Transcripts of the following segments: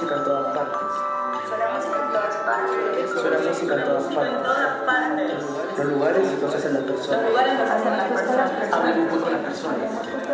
música en todas partes. Suena música en todas partes. Suena música en todas partes. Los lugares los hacen las personas. Los lugares los hacen las personas. Hablan un poco las personas.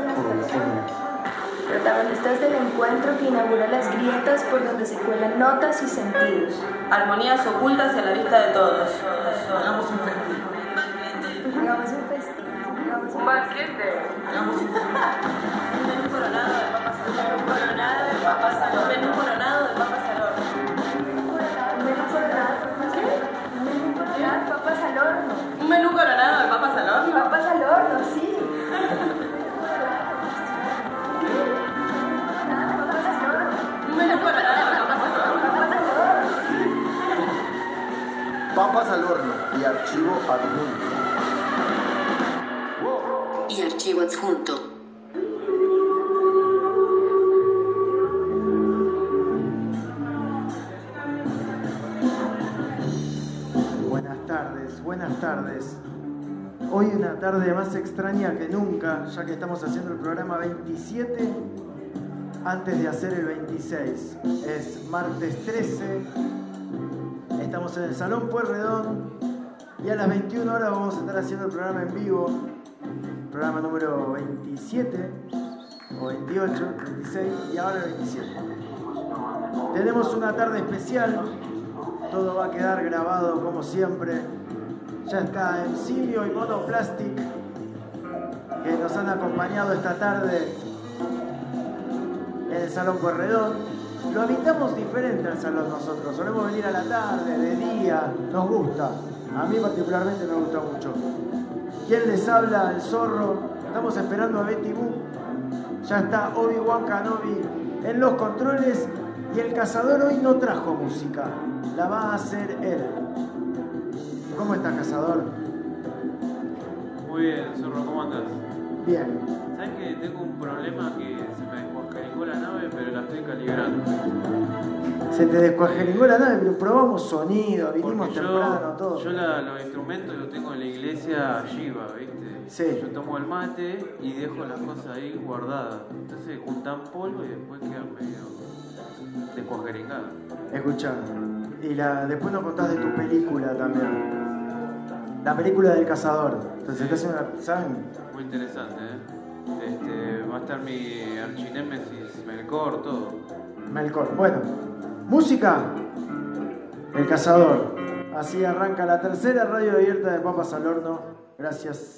Protagonistas del encuentro que inaugura las grietas por donde se cuelan notas y sentidos. Armonías ocultas a la vista de todos. Hagamos un festín. Hagamos un festín. Un banquete. Hagamos un festín. Un menú coronado de papas al horno. Un coronado de papas al horno. Un menú coronado de papas al horno. Un menú coronado. ¿Qué? Un menú coronado de papas al horno. Un menú coronado de papas al horno. Papas al horno, sí. Un menú coronado de papas al horno. Papas al horno y archivo adjunto. Y archivo adjunto. Buenas tardes. Hoy una tarde más extraña que nunca, ya que estamos haciendo el programa 27 antes de hacer el 26. Es martes 13, estamos en el Salón Pueyrredón y a las 21 horas vamos a estar haciendo el programa en vivo, programa número 27 o 28, 26 y ahora el 27. Tenemos una tarde especial, todo va a quedar grabado como siempre. Ya está Emsilio y Monoplastic, que nos han acompañado esta tarde en el Salón Pueyrredón. Lo habitamos diferente al salón nosotros. Solemos venir a la tarde, de día, nos gusta. A mí particularmente me gusta mucho. ¿Quién les habla? El Zorro. Estamos esperando a Betty Boo. Ya está Obi-Wan Kenobi en los controles y el cazador hoy no trajo música. La va a hacer él. ¿Cómo estás, cazador? Muy bien, Zorro, ¿cómo andas? Bien. ¿Sabes que tengo un problema que se me descuajeringó la nave, pero la estoy calibrando? Se te descuajeringó la nave, pero probamos sonido, vinimos Porque temprano, todo. Yo los instrumentos los tengo en la iglesia Shiva, ¿viste? Sí. Yo tomo el mate y dejo las cosas ahí guardadas. Entonces juntan polvo y después quedan medio descuajeringadas. Escuchá, y después nos contás de tu película también. La película del cazador. Entonces te hacen una, ¿saben? Muy interesante, ¿eh? Va a estar mi archinémesis Melkor, todo. Melkor. Bueno, música. El cazador. Así arranca la tercera radio abierta de Papas al Horno. Gracias.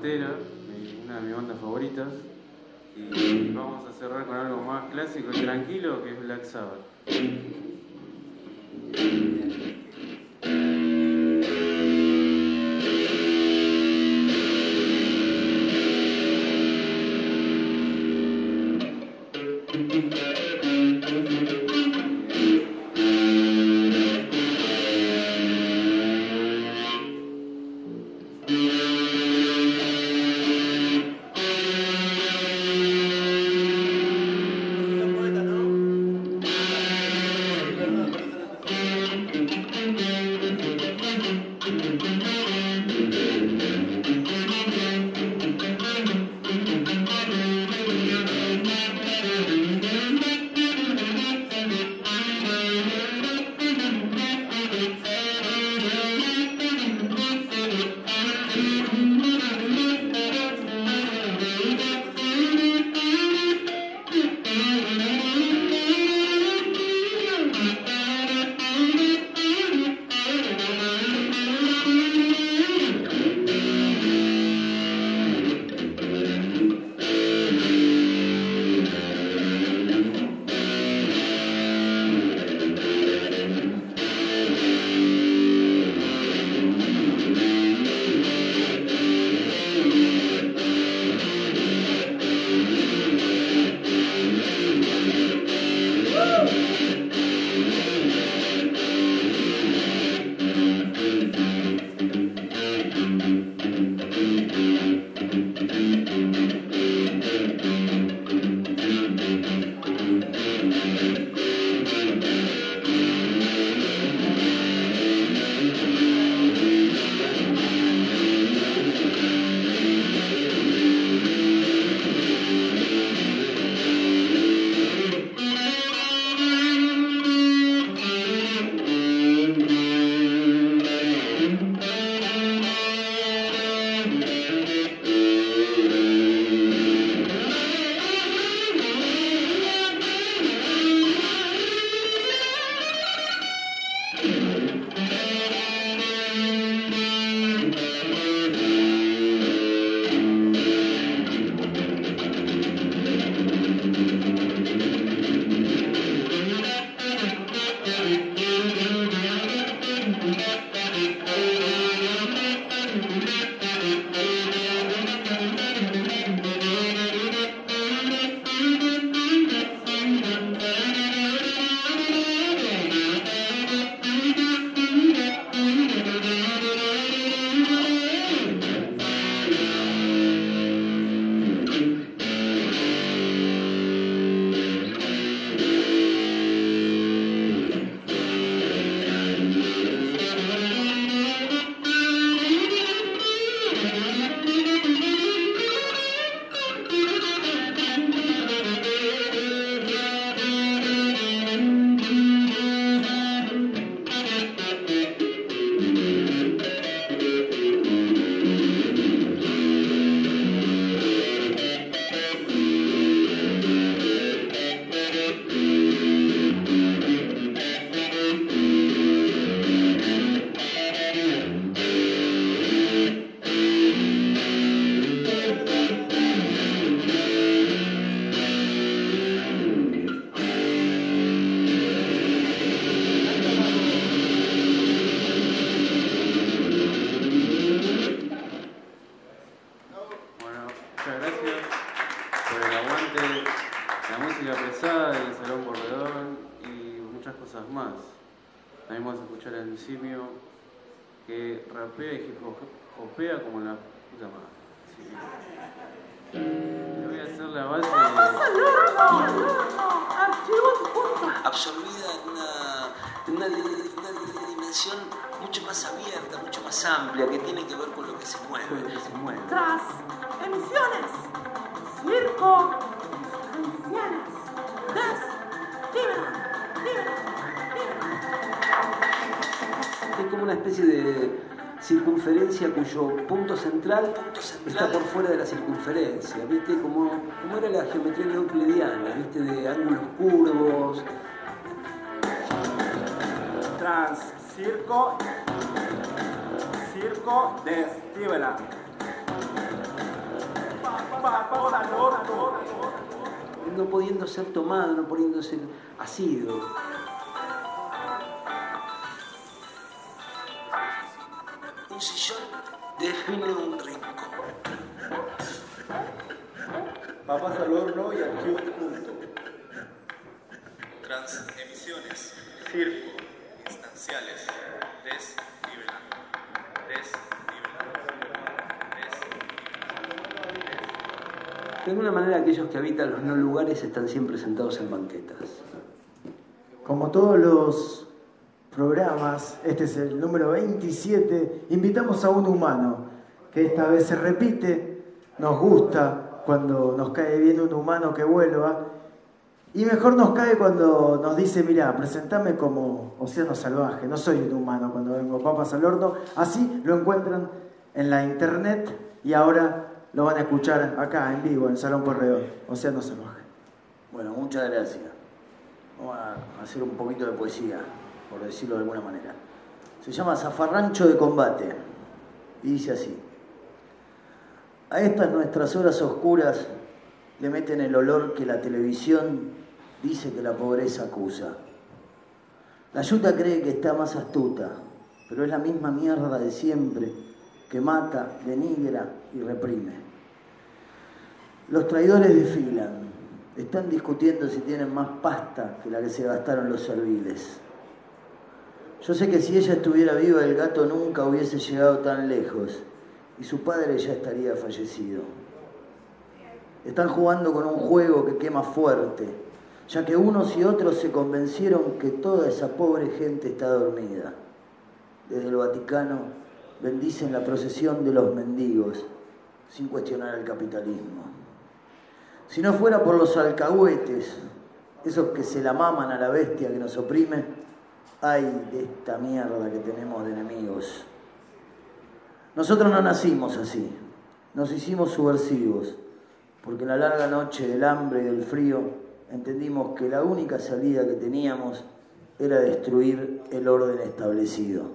Pantera, una de mis bandas favoritas. Y vamos a cerrar con algo más clásico y tranquilo, que es Black Sabbath. Simio que rapea y hip hopea como la puta madre. Sí. Le voy a hacer la base. Absorbida en una dimensión mucho más abierta, mucho más amplia, que tiene que ver con lo que se mueve. Tras emisiones, circo, ancianas, Es como una especie de circunferencia cuyo punto central está por fuera de la circunferencia, ¿viste? Como era la geometría euclidiana, ¿viste? De ángulos curvos. Trans, circo de Steveland. No pudiendo ser tomado, no pudiendo ser asido. Un sillón define un rincón. Papas al horno y archivos juntos. Transemisiones, circo, instanciales, desnivelando. De alguna manera aquellos que habitan los no lugares están siempre sentados en banquetas. Como todos los programas, este es el número 27, invitamos a un humano, que esta vez se repite, nos gusta cuando nos cae bien un humano que vuelva, y mejor nos cae cuando nos dice, mirá, presentame como Océano Salvaje, no soy un humano cuando vengo Papas al Horno, así lo encuentran en la internet y ahora lo van a escuchar acá en vivo en Salón Corredor, Océano Salvaje. Bueno, muchas gracias. Vamos a hacer un poquito de poesía, por decirlo de alguna manera. Se llama Zafarrancho de Combate y dice así: a estas nuestras horas oscuras le meten el olor que la televisión dice que la pobreza acusa. La yuta cree que está más astuta, pero es la misma mierda de siempre que mata, denigra y reprime. Los traidores desfilan, están discutiendo si tienen más pasta que la que se gastaron los serviles. Yo sé que si ella estuviera viva, el gato nunca hubiese llegado tan lejos y su padre ya estaría fallecido. Están jugando con un juego que quema fuerte, ya que unos y otros se convencieron que toda esa pobre gente está dormida. Desde el Vaticano bendicen la procesión de los mendigos, sin cuestionar el capitalismo. Si no fuera por los alcahuetes, esos que se la maman a la bestia que nos oprime, ay de esta mierda que tenemos de enemigos. Nosotros no nacimos así, nos hicimos subversivos, porque en la larga noche del hambre y del frío entendimos que la única salida que teníamos era destruir el orden establecido.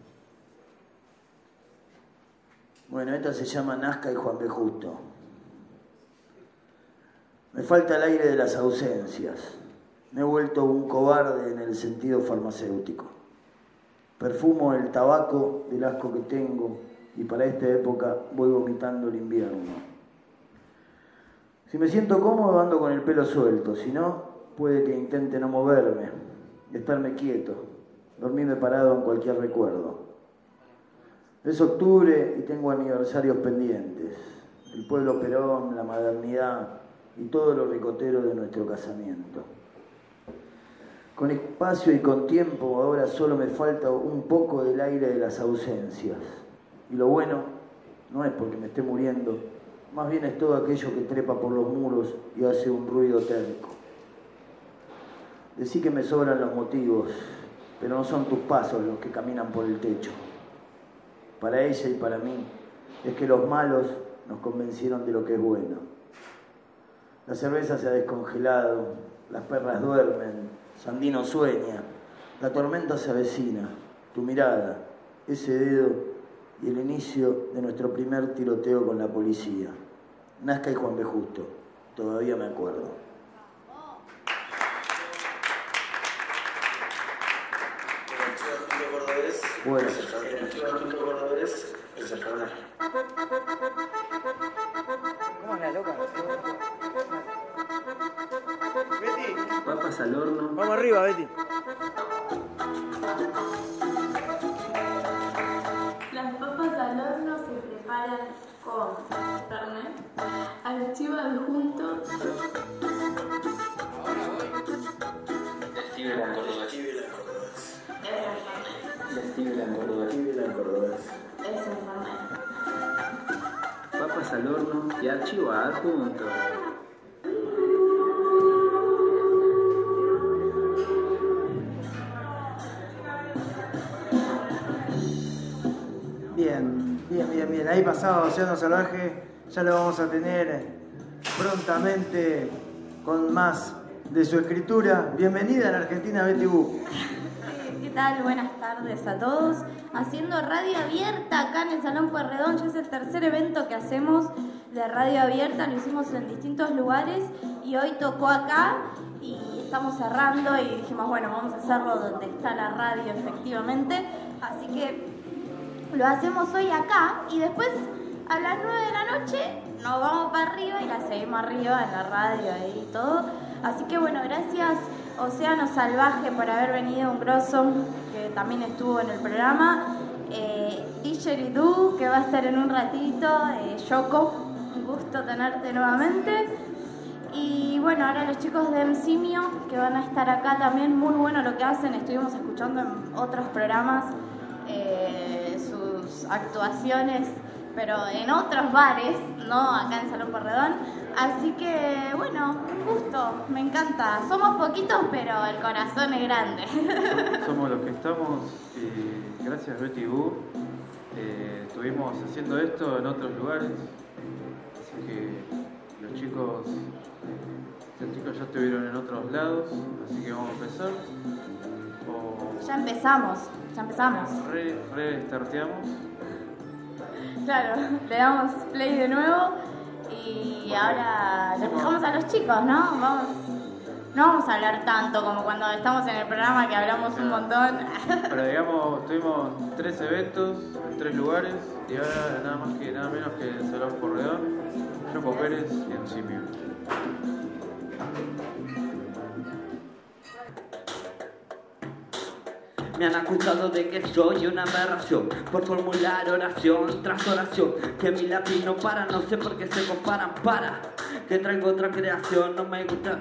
Bueno, esta se llama Nazca y Juan B. Justo. Me falta el aire de las ausencias. Me he vuelto un cobarde en el sentido farmacéutico. Perfumo el tabaco del asco que tengo y para esta época voy vomitando el invierno. Si me siento cómodo ando con el pelo suelto, si no, puede que intente no moverme, estarme quieto, dormirme parado en cualquier recuerdo. Es octubre y tengo aniversarios pendientes. El pueblo Perón, la modernidad y todo lo ricotero de nuestro casamiento. Con espacio y con tiempo ahora solo me falta un poco del aire de las ausencias. Y lo bueno no es porque me esté muriendo, más bien es todo aquello que trepa por los muros y hace un ruido terco. Decí que me sobran los motivos, pero no son tus pasos los que caminan por el techo. Para ella y para mí es que los malos nos convencieron de lo que es bueno. La cerveza se ha descongelado, las perras duermen, Sandino sueña, la tormenta se avecina, tu mirada, ese dedo y el inicio de nuestro primer tiroteo con la policía. Nazca y Juan B. Justo, todavía me acuerdo. Bueno, ¿Cómo es la loca? Betty. Papas al horno. Vamos arriba, Betty. Las papas al horno se preparan con carne, archivo adjunto, Papas al horno y archivo adjunto. Bien. Ahí pasado Océano Salvaje, ya lo vamos a tener prontamente con más de su escritura. Bienvenida a la Argentina, Betty Boo. ¿Qué tal? Buenas tardes a todos. Haciendo radio abierta acá en el Salón Pueyrredón. Ya es el tercer evento que hacemos de radio abierta. Lo hicimos en distintos lugares y hoy tocó acá y estamos cerrando y dijimos, bueno, vamos a hacerlo donde está la radio efectivamente. Así que lo hacemos hoy acá y después a las 9 de la noche nos vamos para arriba y la seguimos arriba en la radio y todo. Así que bueno, gracias Océano Salvaje por haber venido, un grosso que también estuvo en el programa, Didgeridoo que va a estar en un ratito, Yoko, un gusto tenerte nuevamente. Y bueno, ahora los chicos de Emsimio que van a estar acá también, muy bueno lo que hacen, estuvimos escuchando en otros programas sus actuaciones, pero en otros bares, no acá en Salón Pueyrredón. Así que, bueno, un gusto, me encanta. Somos poquitos, pero el corazón es grande. Somos los que estamos. Gracias, Betty Boo. Estuvimos haciendo esto en otros lugares. Así que los chicos ya estuvieron en otros lados. Así que vamos a empezar. Ya empezamos. Restarteamos. Claro, le damos play de nuevo y ahora les dejamos a los chicos, ¿no? No vamos a hablar tanto como cuando estamos en el programa que hablamos un montón. Pero digamos, tuvimos 3 eventos en 3 lugares y ahora nada menos que el Salón Pueyrredón, Yoko Pérez y Emsimio. Me han acusado de que soy una aberración por formular oración tras oración, que mi lápiz no para, no sé por qué se comparan, para que traigo otra creación, no me gusta.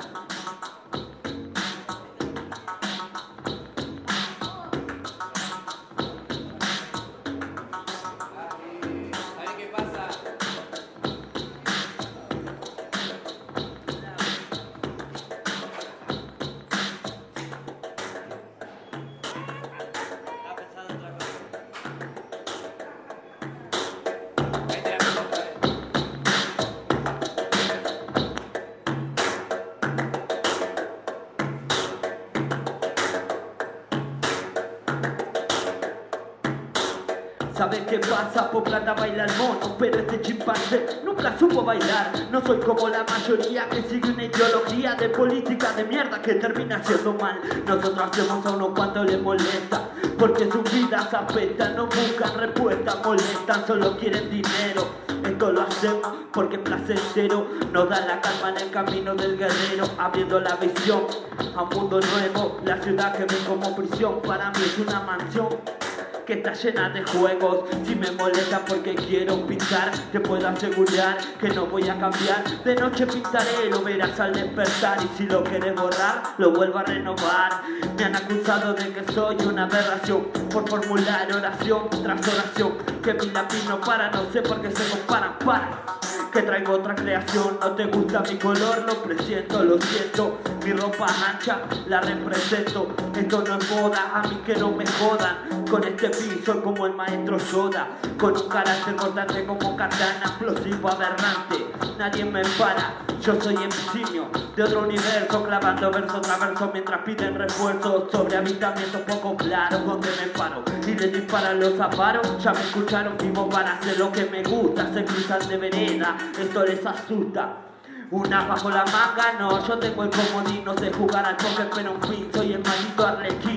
¿Sabes qué pasa? Por plata baila el mono, pero este chimpancé nunca supo bailar. No soy como la mayoría que sigue una ideología de política de mierda que termina haciendo mal. Nosotros hacemos a unos cuantos les molesta, porque sus vidas apestan, no buscan respuesta, molestan, solo quieren dinero. Esto lo hacemos porque placentero nos da la calma en el camino del guerrero, abriendo la visión a un mundo nuevo. La ciudad que ven como prisión para mí es una mansión que está llena de juegos. Si me molesta porque quiero pintar, te puedo asegurar que no voy a cambiar. De noche pintaré, lo verás al despertar, y si lo quieres borrar, lo vuelvo a renovar. Me han acusado de que soy una aberración por formular oración tras oración, que mi lápiz no para, no sé por qué se comparan, para que traigo otra creación. No te gusta mi color, lo presiento, lo siento. Mi ropa ancha, la represento. Esto no es moda, a mí que no me jodan. Con este piso como el maestro Yoda, con un carácter cortante como katana, explosivo, aberrante. Nadie me para, yo soy Emsimio de otro universo, clavando verso tras verso mientras piden refuerzos sobre habitamientos poco claros donde me paro y les disparan los zaparos. Ya me escucharon vivo para hacer lo que me gusta, se cruzan de vereda, esto les asusta. Una bajo la manga, no, yo tengo el comodín, no sé jugar al póker, pero en fin, soy el maldito Arlequín.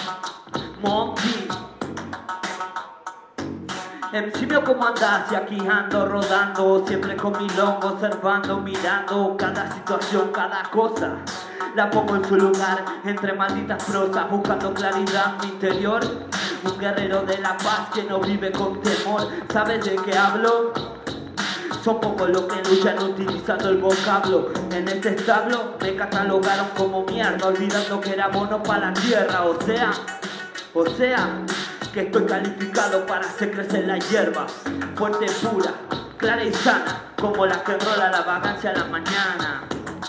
Monkey. Emsimio, ¿cómo andás? Y aquí ando rodando, siempre con mi longo, observando, mirando cada situación, cada cosa. La pongo en su lugar, entre malditas prosas, buscando claridad en mi interior. Un guerrero de la paz que no vive con temor. ¿Sabes de qué hablo? Son pocos los que luchan utilizando el vocablo. En este establo me catalogaron como mierda, olvidando que era bono para la tierra. O sea, que estoy calificado para hacer crecer la hierba. Fuerte, pura, clara y sana, como la que enrola la vagancia a la mañana.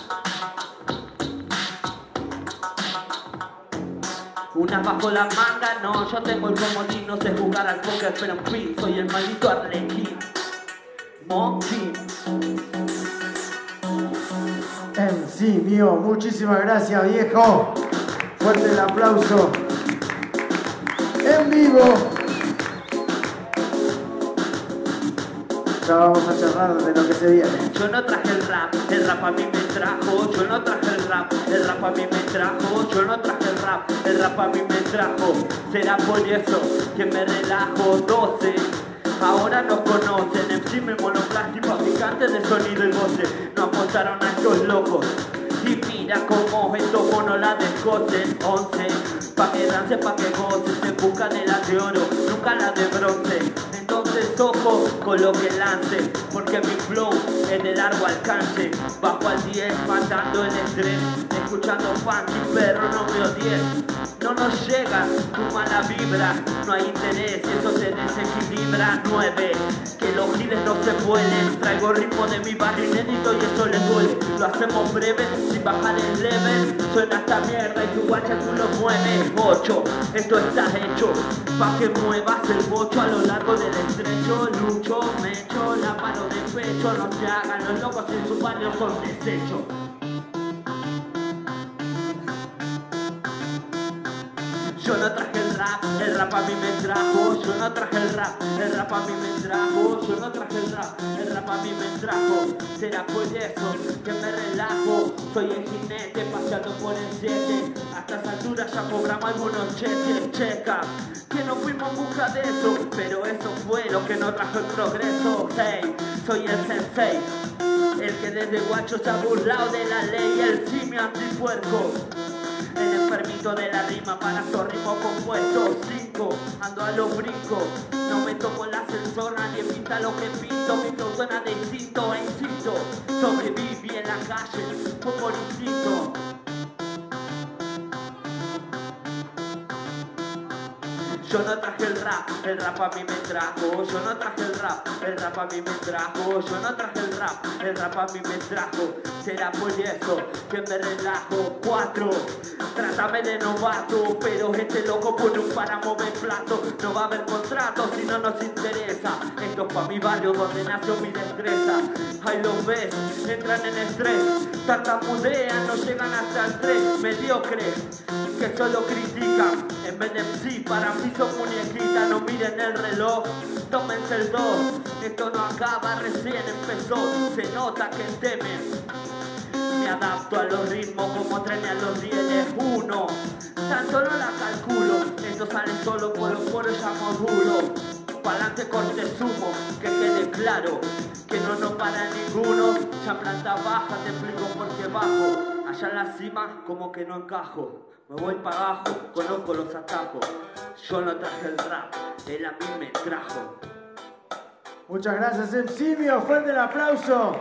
Una bajo la manga, no, yo tengo el comodín, no sé jugar al póker, pero en fin, soy el maldito Arlequín. Monkey. Simio, muchísimas gracias, viejo. Fuerte el aplauso. En vivo. Ya vamos a charlar de lo que se viene. Yo no traje el rap a mí me trajo. Yo no traje el rap a mí me trajo. Yo no traje el rap a mí me trajo. Será por eso que me relajo. 12. Ahora nos conocen, MC monoplástico, fabricantes de sonido y voces. No apostaron a estos locos. Y mira cómo estos monos la descosen. 11, pa' que dance, pa' que goces. En busca de la de oro, nunca la de bronce. Entonces ojo con lo que lance, porque mi flow es de largo alcance. Bajo al 10, matando el estrés. Escuchando funky, pero no me odies. No nos llega tu mala vibra, no hay interés y eso se desequilibra. 9, que los giles no se vuelen. Traigo ritmo de mi barrio inédito y eso les duele. Lo hacemos breve, sin bajar el level. Suena esta mierda y tu guacha tú lo mueves. 8, esto está hecho pa' que muevas el bocho a lo largo del estrecho. Lucho, me echo la mano de pecho. No se hagan los locos en su barrio son desechos. Yo no traje el rap a mí me trajo. Yo no traje el rap a mí me trajo. Yo no traje el rap a mí me trajo. Será por eso que me relajo. Soy el jinete paseando por el 7. A estas alturas ya cobramos algunos cheques. Checa, que no fuimos en busca de eso, pero eso fue lo que nos trajo el progreso. Hey, soy el sensei, el que desde guacho se ha burlado de la ley. El simio antipuerco, el enfermito de la rima para estos ritmos compuestos. 5, ando a los brincos, no me toco el ascensor, nadie pinta lo que pinto. Mi flow suena de instinto e insisto, sobreviví en la calle, fue por instinto. Yo no traje el rap a mí me trajo. Yo no traje el rap a mí me trajo. Yo no traje el rap a mí me trajo. Será por eso que me relajo. 4, trátame de novato, pero este loco pone un para mover plato. No va a haber contrato si no nos interesa. Esto es pa' mi barrio donde nació mi destreza. Ahí los ves, entran en estrés, tartamudean, no llegan hasta el 3. Mediocre, que solo critican. En vez de MC, para mí son muñequitas. No miren el reloj, tómense el 2. Esto no acaba, recién empezó. Se nota que temen. Me adapto a los ritmos como trenes a los rieles. 1, tan solo la calculo. Esto sale solo por los poros ya modulo. Pa'lante corte sumo, que quede claro que no nos para ninguno. Ya en planta baja te explico por qué bajo. Allá en la cima como que no encajo. Me voy para abajo, conozco los atajos. Yo no traje el rap, él a mí me trajo. Muchas gracias, Simio. Fuerte el aplauso.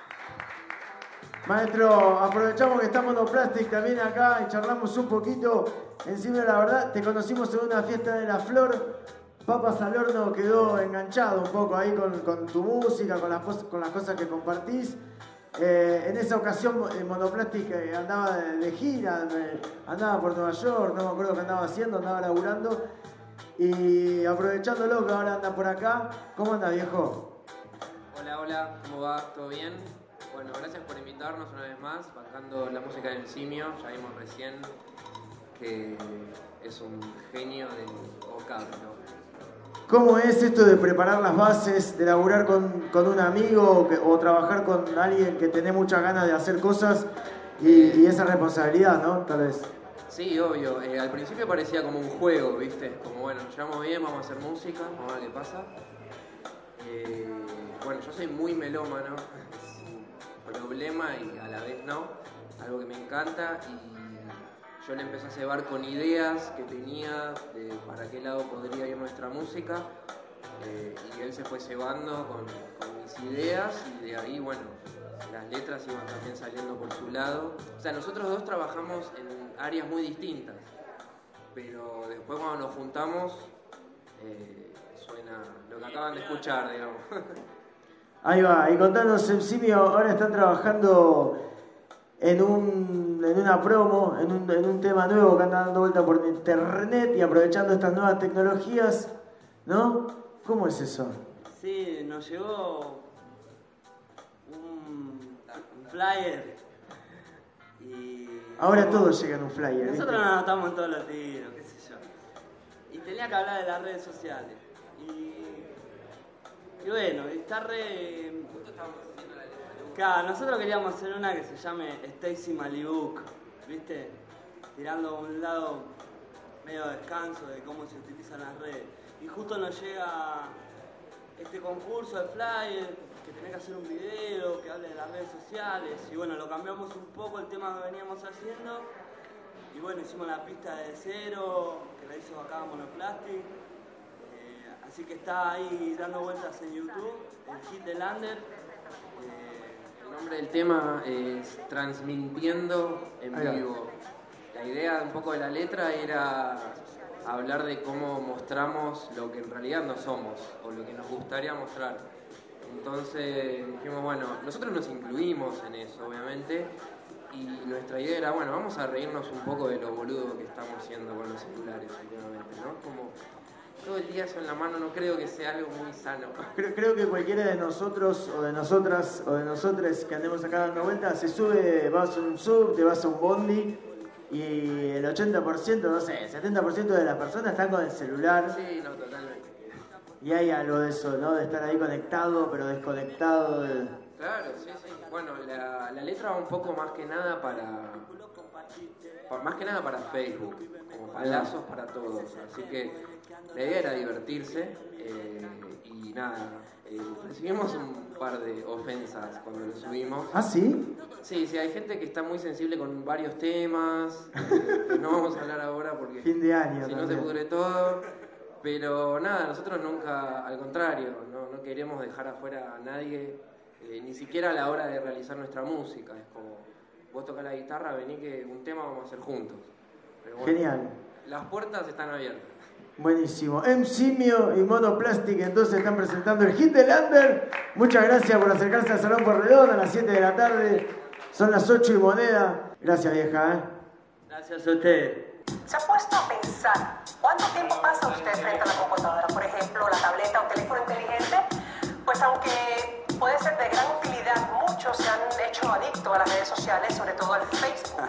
Maestro, aprovechamos que está Monoplastic también acá y charlamos un poquito. Encima, la verdad, te conocimos en una fiesta de la Flor. Papas al horno quedó enganchado un poco ahí con tu música, con las cosas que compartís. En esa ocasión Monoplastic andaba de gira, andaba por Nueva York, no me acuerdo qué andaba haciendo, andaba laburando. Y aprovechándolo que ahora anda por acá, ¿cómo anda, viejo? Hola, ¿cómo va? ¿Todo bien? Bueno, gracias por invitarnos una vez más, bancando la música del Simio. Ya vimos recién que es un genio del vocablo. ¿Cómo es esto de preparar las bases, de laburar con un amigo o trabajar con alguien que tiene muchas ganas de hacer cosas y esa responsabilidad, ¿no? Tal vez. Sí, obvio. Al principio parecía como un juego, ¿viste? Como, bueno, nos llevamos bien, vamos a hacer música, vamos a ver qué pasa. Bueno, yo soy muy melómano, es un problema y a la vez no, algo que me encanta, y yo le empecé a cebar con ideas que tenía de para qué lado podría ir nuestra música, y él se fue cebando con mis ideas, y de ahí, bueno, las letras iban también saliendo por su lado. O sea, nosotros dos trabajamos en áreas muy distintas, pero después cuando nos juntamos suena lo que acaban de escuchar, digamos. Ahí va, y contanos, Simio, ahora están trabajando en una promo, en un tema nuevo que anda dando vuelta por internet y aprovechando estas nuevas tecnologías, ¿no? ¿Cómo es eso? Sí, nos llegó un flyer Y Ahora todo llega en un flyer. nosotros ¿viste? nos anotamos en todos los tiros, qué sé yo. Y tenía que hablar de las redes sociales. Y bueno, está re... Claro, nosotros queríamos hacer una que se llame Stacy Malibu, ¿viste? Tirando a un lado medio descanso de cómo se utilizan las redes. Y justo nos llega este concurso de flyer, que tenía que hacer un video que hable de las redes sociales. Y bueno, lo cambiamos un poco el tema que veníamos haciendo. Y bueno, hicimos la pista de cero, que la hizo acá Monoplastic. Así que está ahí dando vueltas en YouTube, el hit de Lander. El nombre del tema es Transmintiendo en Ahí va. Vivo. La idea un poco de la letra era hablar de cómo mostramos lo que en realidad no somos o lo que nos gustaría mostrar. Entonces dijimos, bueno, nosotros nos incluimos en eso, obviamente, y nuestra idea era, bueno, vamos a reírnos un poco de lo boludo que estamos haciendo con los celulares últimamente, ¿no? Como todo el día eso en la mano no creo que sea algo muy sano. Creo que cualquiera de nosotros o de nosotras o de nosotres que andemos acá dando vueltas se sube, vas a un sub, te vas a un bondi y el 80%, no sé, 70% de las personas están con el celular. Sí, no, totalmente. Y hay algo de eso, ¿no? De estar ahí conectado pero desconectado. Claro, sí, sí. Bueno, la letra va un poco más que nada para Facebook, como palazos para todos. Así que la idea era divertirse y nada, recibimos un par de ofensas cuando lo subimos. ¿Ah, sí? Sí, sí, hay gente que está muy sensible con varios temas, no vamos a hablar ahora porque Fin de año si no también. se pudre todo. Pero nada, nosotros nunca, al contrario, no queremos dejar afuera a nadie, ni siquiera a la hora de realizar nuestra música. Es como, vos tocás la guitarra, vení que un tema vamos a hacer juntos. Pero bueno, Genial. las puertas están abiertas. Buenísimo. Simio y Monoplastic entonces están presentando el hit de Lander. Muchas gracias por acercarse al Salón Porredón a las 7 de la tarde. Son las 8 y moneda. Gracias, vieja. Gracias a usted. ¿Se ha puesto a pensar cuánto tiempo pasa usted frente a la computadora? Por ejemplo, la tableta o teléfono inteligente. Pues aunque puede ser de gran utilidad, muchos se han hecho adictos a las redes sociales, sobre todo al Facebook.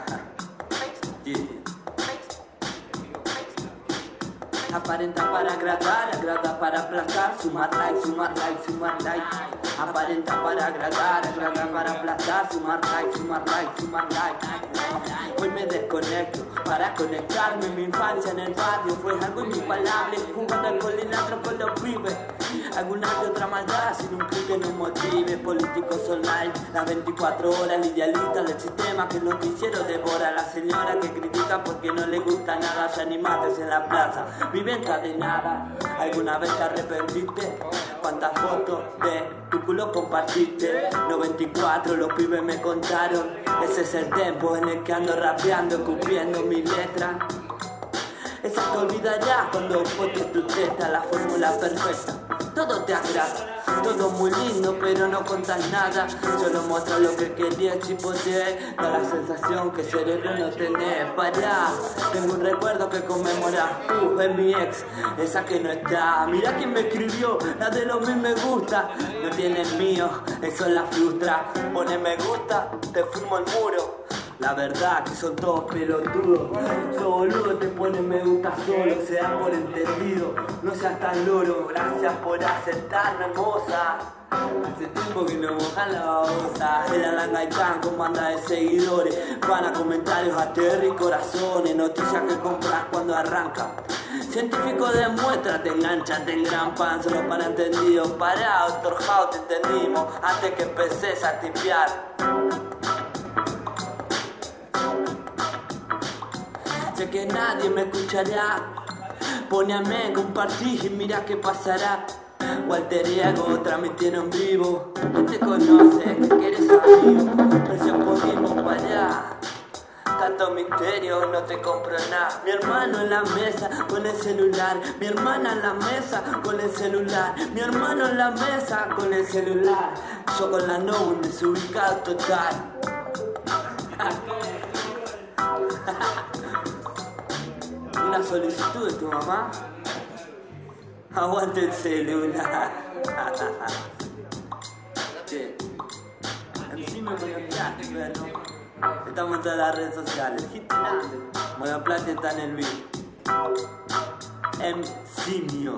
Aparenta para agradar, agrada para aplastar, sumar like, sumar like, sumar like. Aparenta para agradar, agrada para aplastar, sumar like, sumar like, sumar like. Hoy me desconecto para conectarme. Mi infancia en el barrio fue algo inigualable, jugando al colinatro con los pibes. Alguna que otra maldad sin un clic que nos motive. Políticos online, las 24 horas, el idealista del sistema que el noticiero devora. La señora que critica porque no le gusta nada, ya ni mates en la plaza. Vive encadenada. ¿Alguna vez te arrepentiste? ¿Cuántas fotos de tu culo compartiste? 94 los pibes me contaron. Ese es el tiempo en el que ando rapeando, escupiendo mi letra. Esa te olvidarás cuando pones tu testa, la fórmula perfecta. Todo te agrada, todo muy lindo, pero no contas nada. Solo muestras lo que querías y poseer. Da la sensación que cerebro no tenés. Pará, tengo un recuerdo que conmemorar. Es mi ex, esa que no está. Mira quién me escribió, la de los 1000 me gusta. No tiene el mío, eso la frustra. Pone me gusta, te firmo el muro. La verdad que son todos pelotudos. Sos boludo, te ponen me gusta solo. Se da por entendido, no seas tan loro. Gracias por aceptarme, hermosa. Hace tiempo que no mojan la babosa. El Alan Gaitán con banda de seguidores. Van a comentarios a tierra y corazones. Noticias que compras cuando arranca. Científico demuestra, te engancha, te engrampan. Solo para entendidos, pará, Doctor House, te entendimos. Antes que empeces a tipear. Sé que nadie me escuchará. Poneme, compartí y mira qué pasará. Walter y Ego transmitieron en vivo. No te conoces, que quieres amigo. Presión podimos parar. Tanto misterio, no te compro nada. Mi hermano en la mesa con el celular. Mi hermana en la mesa con el celular. Mi hermano en la mesa con el celular. Yo con la no, desubicado total. Una solicitud de tu mamá. Aguante el celular. Che, encima me lo traje, perro. Estamos en todas las redes sociales. Monoplaza está en el beat. Simio.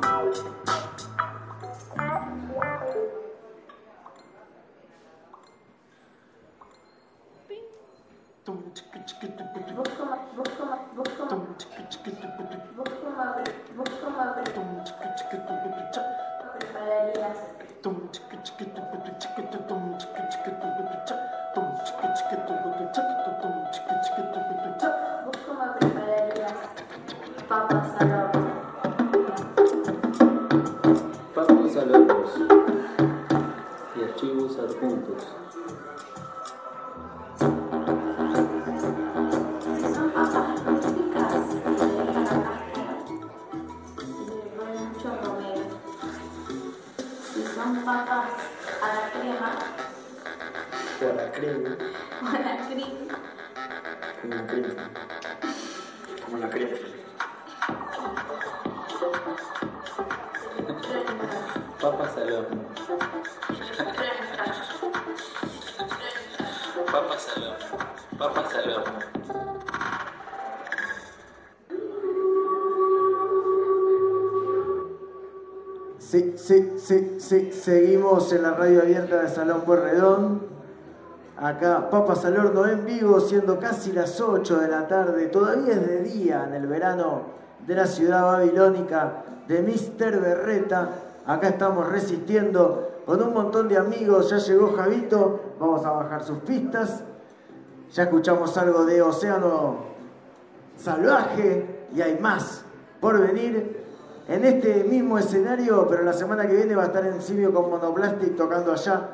Papas al horno y archivos adjuntos. Papas a la crema O a la crema. o a la cream. Como la crema. Como la crema. Papas al horno. Papas al horno. Papas al horno. Sí, seguimos en la radio abierta de Salón Pueyrredón. Acá, Papas al Horno en vivo, siendo casi las 8 de la tarde. Todavía es de día en el verano de la ciudad babilónica de Mr. Berreta. Acá estamos resistiendo con un montón de amigos. Ya llegó Javito, vamos a bajar sus pistas. Ya escuchamos algo de Océano Salvaje y hay más por venir. En este mismo escenario, pero la semana que viene va a estar en Simio con Monoplastic tocando allá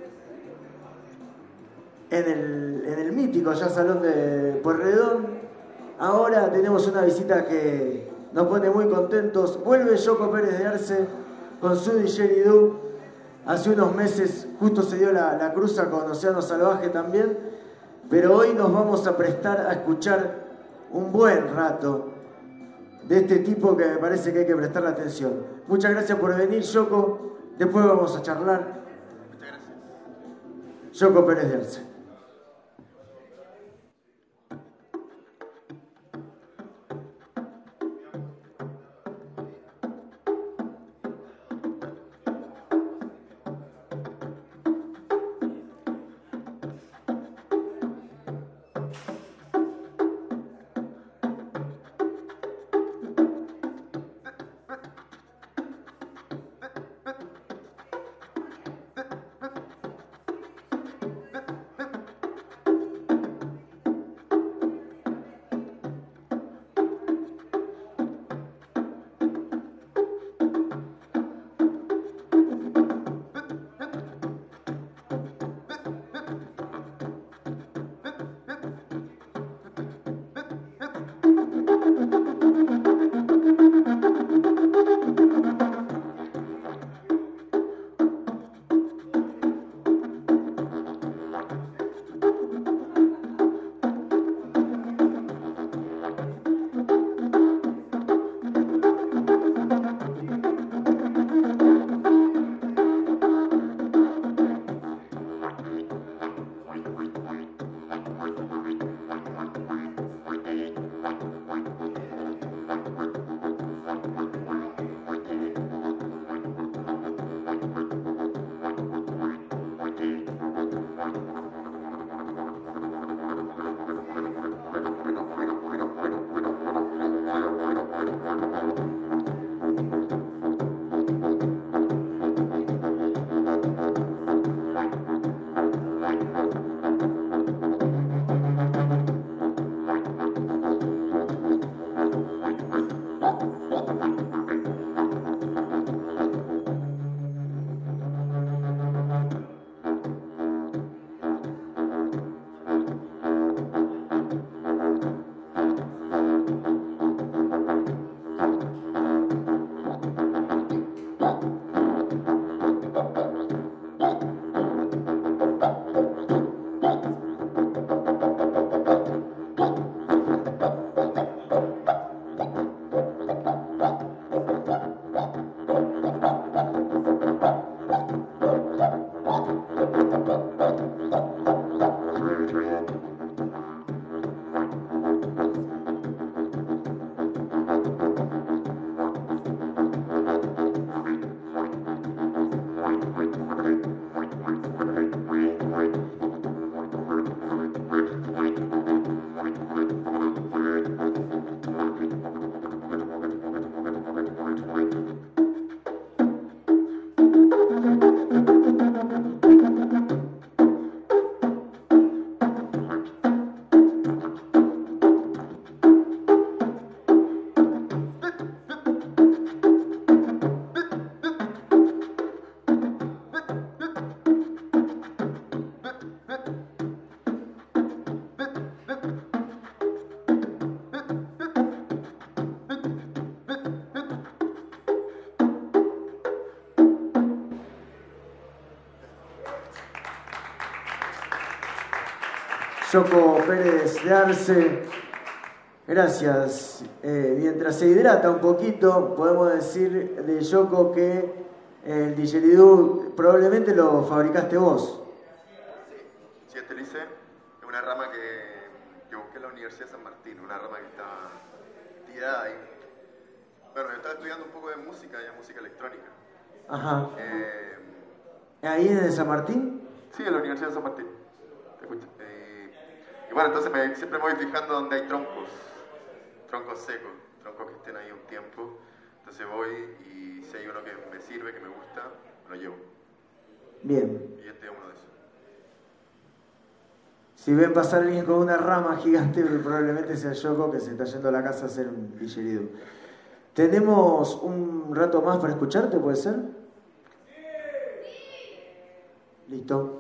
en el mítico ya Salón de Pueyrredón. Ahora tenemos una visita que nos pone muy contentos. Vuelve Yoko Pérez de Arce con su didgeridoo. Hace unos meses justo se dio la cruza con Océano Salvaje también, pero hoy nos vamos a prestar a escuchar un buen rato de este tipo que me parece que hay que prestarle atención. Muchas gracias por venir, Yoko. Después vamos a charlar. Muchas gracias. Yoko Pérez de Arce. Yoko Pérez de Arce. Gracias. Mientras se hidrata un poquito, podemos decir de Yoko que el didgeridoo probablemente lo fabricaste vos. Sí, estelicé. Es una rama que busqué en la Universidad de San Martín, una rama que estaba tirada ahí. Bueno, yo estaba estudiando un poco de música, ya música electrónica. Ajá. ¿Ahí en San Martín? Sí, en la Universidad de San Martín. Y bueno, entonces siempre me voy fijando donde hay troncos secos, troncos que estén ahí un tiempo. Entonces voy y si hay uno que me sirve, que me gusta, me lo llevo. Bien. Y este es uno de esos. Si ven pasar a alguien con una rama gigante, probablemente sea Yoko que se está yendo a la casa a hacer un didgeridoo. ¿Tenemos un rato más para escucharte, puede ser? Listo.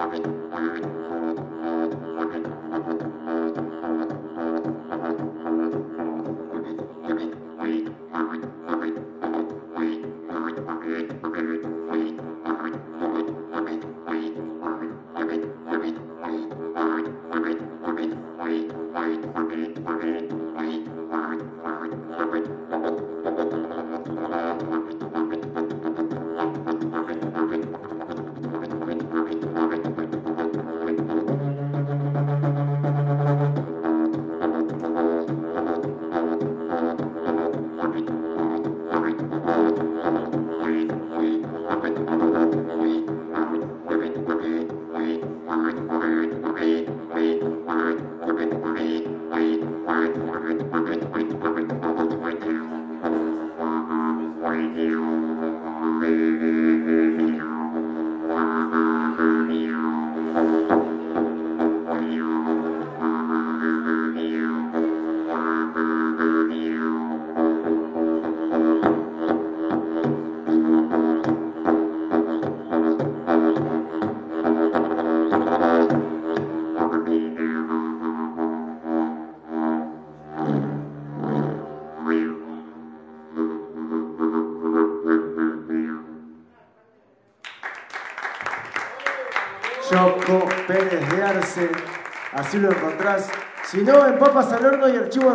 Yoko Pérez de Arce, así lo encontrás. Si no, en Papas al Horno y Archivo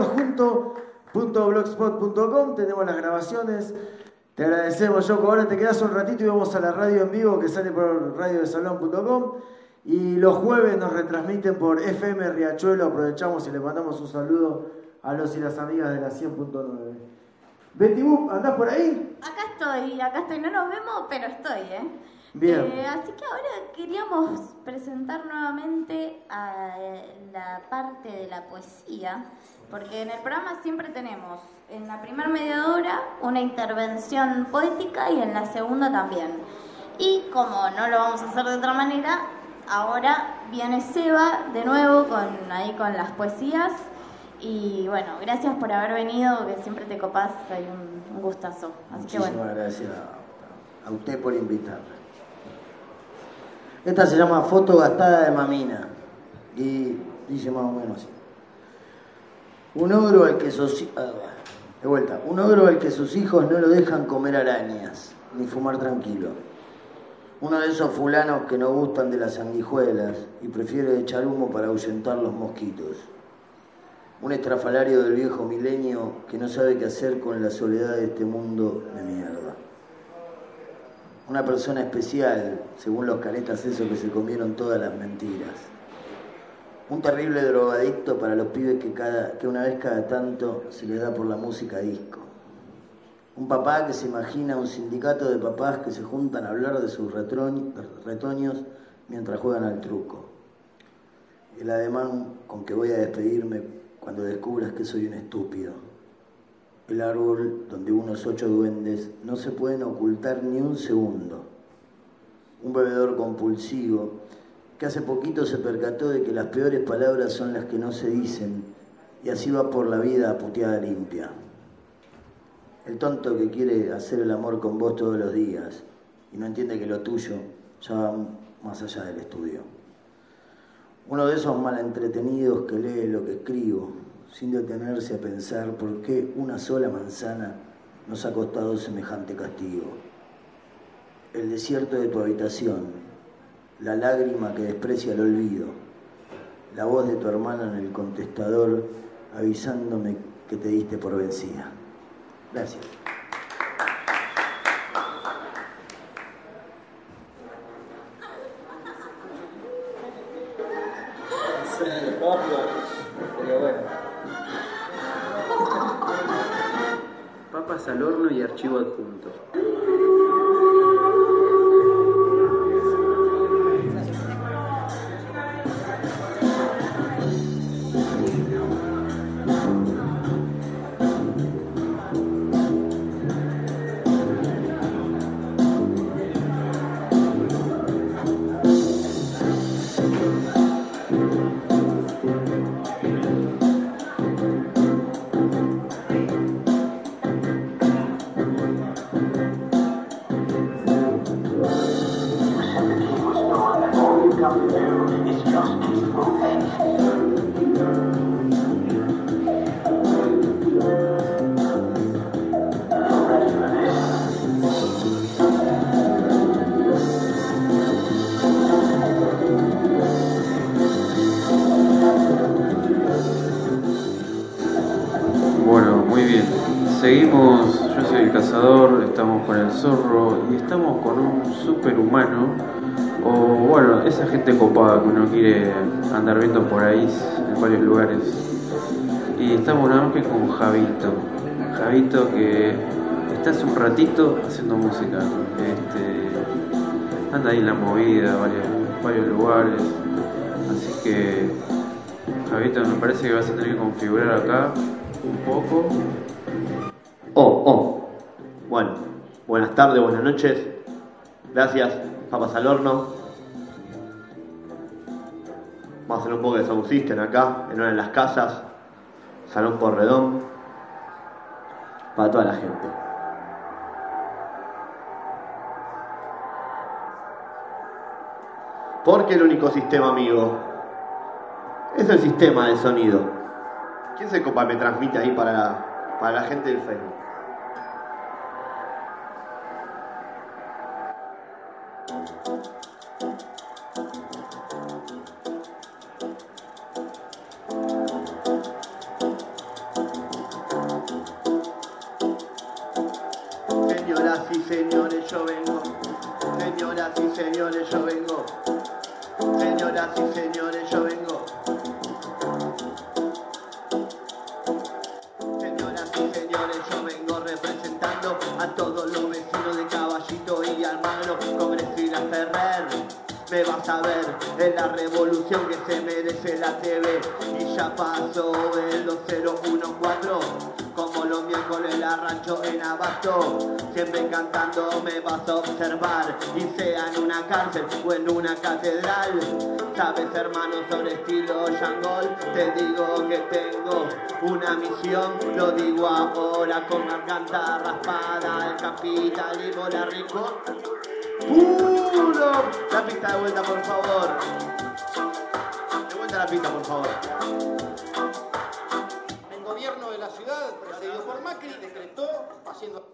Adjunto.blogspot.com tenemos las grabaciones. Te agradecemos, Yoko. Ahora te quedas un ratito y vamos a la radio en vivo que sale por radiodesalón.com. Y los jueves nos retransmiten por FM Riachuelo. Aprovechamos y le mandamos un saludo a los y las amigas de la 100.9. Betty Boop, ¿andás por ahí? Acá estoy. No nos vemos, pero estoy, Bien. Así que ahora queríamos presentar nuevamente a la parte de la poesía, porque en el programa siempre tenemos en la primera media hora una intervención poética y en la segunda también. Y como no lo vamos a hacer de otra manera, ahora viene Seba de nuevo con las poesías. Y bueno, gracias por haber venido, que siempre te copás, hay un gustazo. Así Muchísimas que bueno. gracias a usted por invitarme. Esta se llama Foto gastada de mamina y dice más o menos así. Un ogro al que sus hijos no lo dejan comer arañas ni fumar tranquilo. Uno de esos fulanos que no gustan de las sanguijuelas y prefiere echar humo para ahuyentar los mosquitos. Un estrafalario del viejo milenio que no sabe qué hacer con la soledad de este mundo de mierda. Una persona especial, según los caretas esos que se comieron todas las mentiras. Un terrible drogadicto para los pibes que una vez cada tanto se les da por la música disco. Un papá que se imagina un sindicato de papás que se juntan a hablar de sus retoños mientras juegan al truco. El ademán con que voy a despedirme cuando descubras que soy un estúpido. El árbol donde unos 8 duendes no se pueden ocultar ni un segundo. Un bebedor compulsivo que hace poquito se percató de que las peores palabras son las que no se dicen y así va por la vida a puteada limpia. El tonto que quiere hacer el amor con vos todos los días y no entiende que lo tuyo ya va más allá del estudio. Uno de esos malentretenidos que lee lo que escribo sin detenerse a pensar por qué una sola manzana nos ha costado semejante castigo. El desierto de tu habitación, la lágrima que desprecia el olvido, la voz de tu hermana en el contestador avisándome que te diste por vencida. Gracias. Pero bueno. Papas al horno y archivo adjunto. Bueno, muy bien. Seguimos, yo soy el cazador, estamos con el zorro y estamos con un superhumano, o bueno, esa gente copada que uno quiere andar viendo por ahí en varios lugares. Y estamos nada más que con Javito. Javito que está hace un ratito haciendo música. Anda ahí en la movida, varios lugares. Así que, Javito, me parece que vas a tener que configurar acá un poco. Bueno, buenas tardes, buenas noches. Gracias, papas al horno. Vamos a hacer un poco de sound system acá, en una de las casas. Salón Porredón. Para toda la gente. Porque el único sistema, amigo, es el sistema de sonido. ¿Quién se copa me transmite ahí para la gente del Facebook? Señoras y señores, yo vengo. Señoras y señores, yo vengo. Señoras y señores, yo vengo. Señoras y señores, yo vengo representando a todos los vecinos de Caballito y Almagro con Gresina Ferrer. Me vas a ver en la revolución que se merece la TV. Y ya pasó el 2014, como los miércoles la rancho en Abasto. Siempre cantando me vas a observar, y sea en una cárcel o en una catedral. Sabes, hermano, sobre estilo Yangol, te digo que tengo una misión. Lo digo ahora con garganta raspada, el capitalismo la rico. ¡Puro! La pista de vuelta, por favor. De vuelta la pista, por favor. El gobierno de la ciudad, presidido por Macri, decretó haciendo...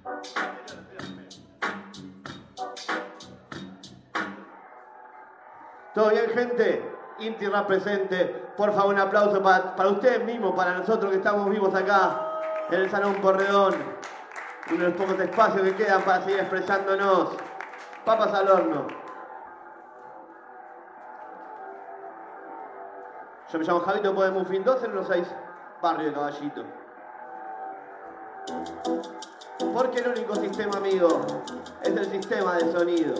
¿Todo bien, gente? Inti Rap presente. Por favor, un aplauso para ustedes mismos, para nosotros que estamos vivos acá en el Salón Porredón. Uno de los pocos espacios que quedan para seguir expresándonos. Papas al horno. Yo me llamo Javito de Muffin 206, barrio de Caballito. Porque el único sistema, amigo, es el sistema de sonido.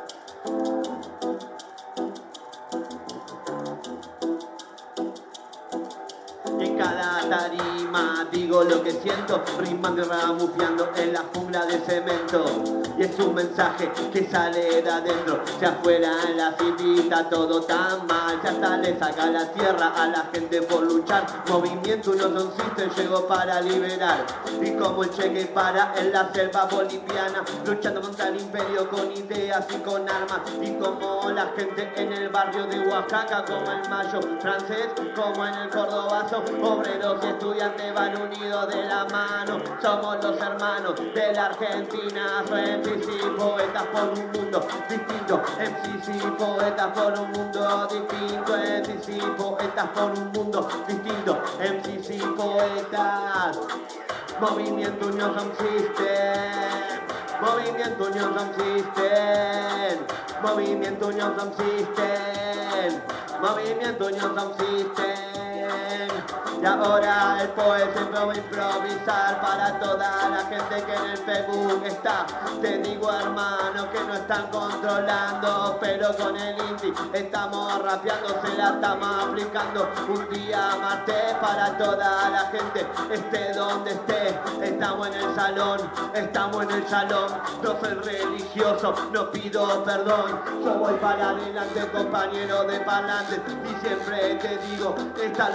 Y en cada tarima digo lo que siento, rimando y ramufiando en la jungla de cemento. Y es un mensaje que sale de adentro, si afuera en la citita todo tan mal, ya hasta le saca la tierra a la gente por luchar. Movimiento no son system, llegó para liberar. Y como el Che Guevara en la selva boliviana, luchando contra el imperio con ideas y con armas. Y como la gente en el barrio de Oaxaca, como el Mayo francés, como en el Cordobazo, obreros y estudiantes van unidos de la mano. Somos los hermanos de la Argentina. MCs y poetas por un mundo distinto. MCs y poetas por un mundo distinto. MCs y poetas por un mundo distinto. MCs y poetas. Movimiento Unión Sound System. Movimiento Unión Sound System. Movimiento Unión Sound System. Movimiento Unión Sound System. Y ahora el poeta siempre va a improvisar para toda la gente que en el Facebook está. Te digo, hermano, que no están controlando, pero con el indie estamos rapeando, se la estamos aplicando. Un día martes para toda la gente, esté donde esté. Estamos en el salón, estamos en el salón. No soy religioso, no pido perdón. Yo voy para adelante, compañero de parlantes, y siempre te digo, esta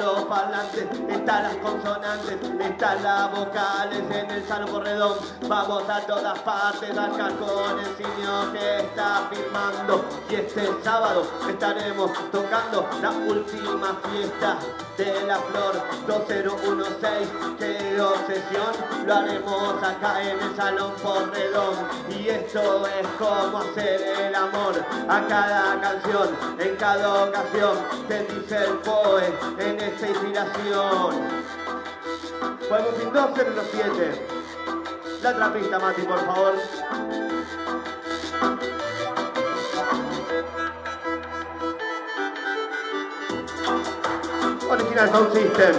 los parlantes, están las consonantes, están las vocales en el salón corredón. Vamos a todas partes, acá con el signo que está firmando. Y este sábado estaremos tocando la última fiesta de la flor 2016. ¡Qué obsesión! Lo haremos acá en el salón Porredón. Y esto es como hacer el amor a cada canción, en cada ocasión, te dice el poe en esta inspiración. Podemos ir 12 menos 7. La otra pista, Mati, por favor. Original Sound System.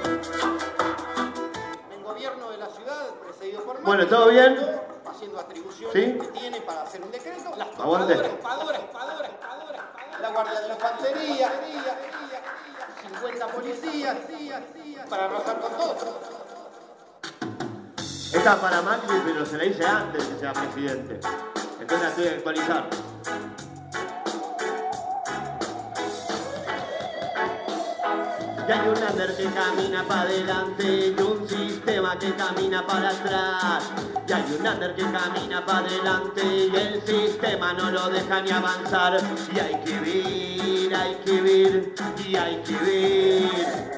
El gobierno de la ciudad, precedido por Bueno, ¿todo bien? haciendo atribuciones ¿Sí? que tiene para hacer un decreto. Las Aguante. tomadoras, la guardia de la infantería, 50 policías, para arrasar con todo. Esta es para Macri, pero se la hice antes de que sea presidente. Entonces la tuve que actualizar. Y hay un under que camina para adelante y un sistema que camina para atrás. Y hay un under que camina para adelante y el sistema no lo deja ni avanzar. Y hay que ver, hay que ver, y hay que ver.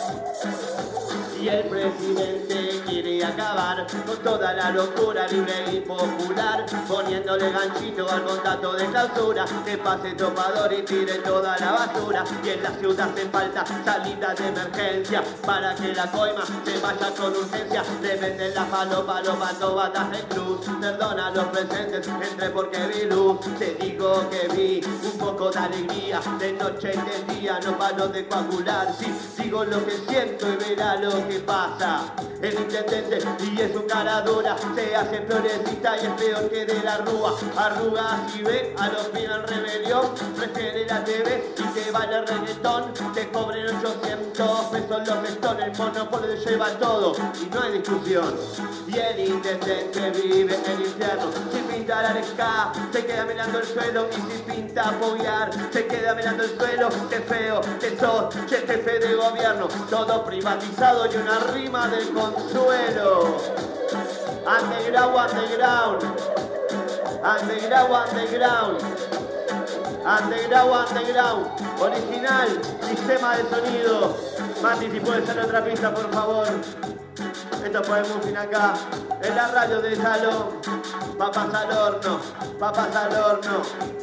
Y el presidente quiere acabar con toda la locura libre y popular, poniéndole ganchito al contrato de clausura, que pase topador y tire toda la basura. Y en la ciudad hace falta salidas de emergencia para que la coima se vaya con urgencia. Le venden la falopa, los batobatas en cruz. Perdona a los presentes, entré porque vi luz. Te digo que vi un poco de alegría, de noche y de día no paro de coagular. Sí, digo lo que siento y verá lo que pasa. El intendente y es un cara dura, se hace progresista y es peor que de la rúa. Arruga y ve a los pibes en rebelión, prefiere la TV y que vale el reggaetón. Te cobren 800 pesos los gestones, el monopolio se lleva todo y no hay discusión. Y el intendente vive en el infierno, sin pintar al ska, se queda mirando el suelo y sin pinta apoyar, se queda mirando el suelo. Qué feo que sos, che, jefe de gobierno, todo privatizado y una rima del consuelo. Underground, underground, underground, underground, underground, underground. Original, sistema de sonido. Mati, si puedes hacer otra pista, por favor. Esto podemos fin acá, en la radio del salón. Papas al horno, papas al horno.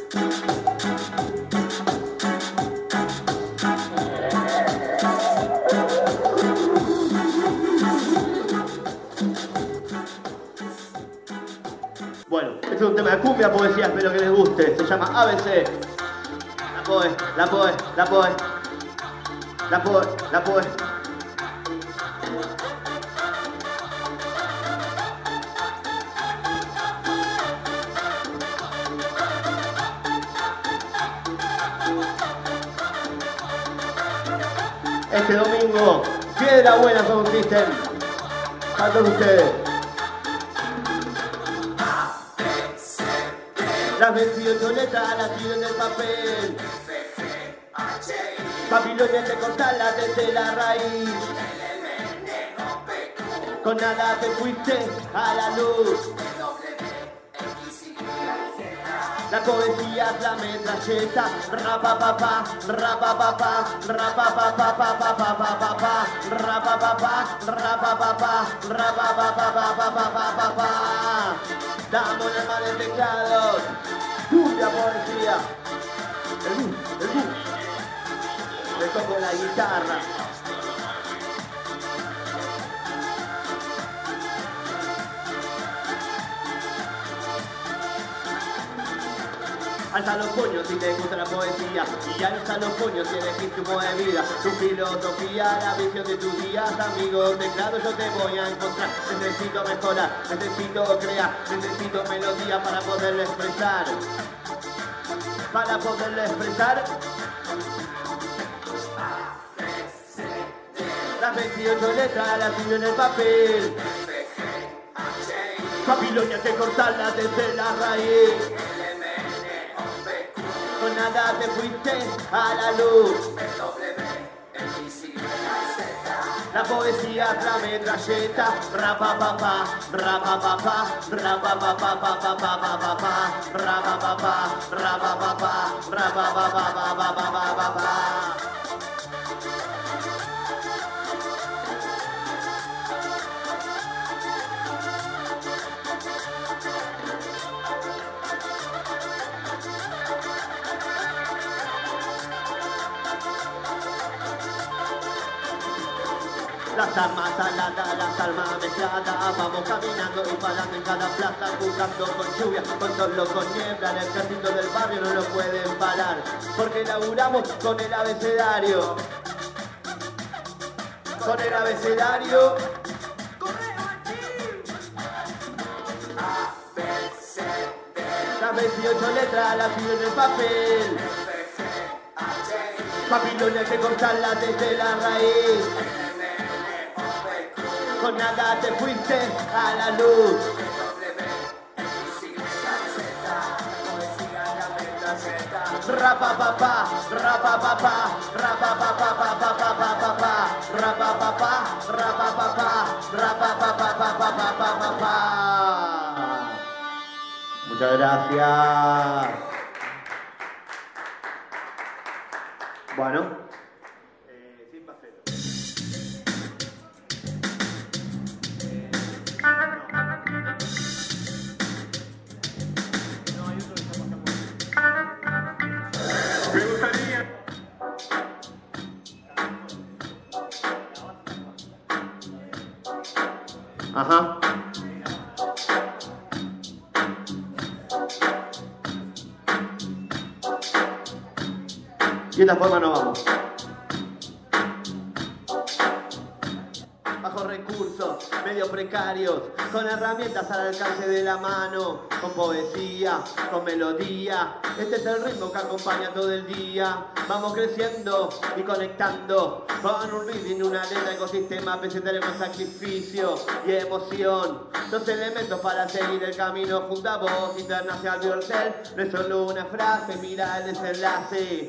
Bueno, este es un tema de cumbia, poesía, espero que les guste. Se llama ABC. La poe, la poe, la poe. La poe, la poe. Este domingo, Piedra Buena Sound System. Para todos ustedes. Las 28 letras las pido en el papel. Babilonia te cortala desde la raíz. Con nada te fuiste a la luz. La poesía es la metralleta. Rapapapa, rapapapa, rapapapa, rapapapa, rapapapa, rapapapa, rapapapa. Damos las manos de teclados. Cumbia poesía. El boom. Le toco la guitarra. Alza los puños si te gusta la poesía y alza los puños si elegís tu modo de vida, tu filosofía, la visión de tus días, amigos, teclado yo te voy a encontrar. Necesito mejorar, necesito crear, necesito melodía para poderlo expresar. Para poderlo expresar. Las 28 letras las pido en el papel. Babilonia te cortarla desde la raíz. Con nada te fuiste a la luz. La poesía es la metralleta, rapapapá, rapapapá, rapapapá, rapapapá, rapapapá, rapapapá, rapapapá. Las armas aladas, las almas mezcladas, vamos caminando y parando en cada plaza, buscando con lluvia, con sol, con niebla, el ejército del barrio no lo pueden parar, porque laburamos con el abecedario. Con el abecedario. Las 28 letras las pido en el papel. Papilones que cortarlas desde la raíz. Con nada te fuiste a la luz. Rapapapá, rapapapá, rapapapá, rapapapá, rapapapá, rapapapá, rapapapá. Muchas gracias. Bueno. Ajá. Y de esta forma no vamos. Bajo recursos, medio precarios, con herramientas al alcance de la mano, con poesía, con melodía. Este es el ritmo que acompaña todo el día. Vamos creciendo y conectando con un rhythm, una letra, ecosistema, tenemos sacrificio y emoción. Los elementos para seguir el camino junto a vos, International Yourself. No es solo una frase, mira el desenlace.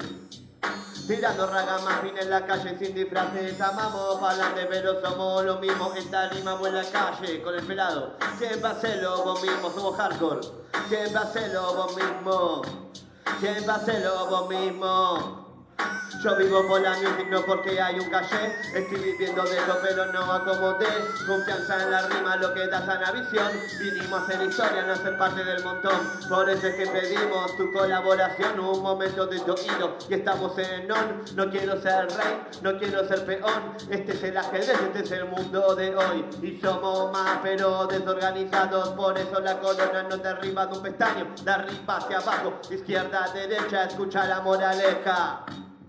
Tirando ragamuffin en la calle sin disfraces, amamos pa'lante pero somos lo mismo en tarima o en la calle con el pelado. Siempre hacelo vos mismo, somos hardcore. Siempre hacelo vos mismo. Siempre hacelo vos mismo. Yo vivo por la music, no porque hay un calle. Estoy viviendo de esto, pero no acomodé. Confianza en la rima, lo que da sana visión. Vinimos a hacer historia, no a ser parte del montón. Por eso es que pedimos tu colaboración. Un momento de tu oído y estamos en on. No quiero ser rey, no quiero ser peón. Este es el ajedrez, este es el mundo de hoy. Y somos más, pero desorganizados. Por eso la corona no te arriba de un pestaño. De arriba hacia abajo, izquierda, derecha. Escucha la moraleja.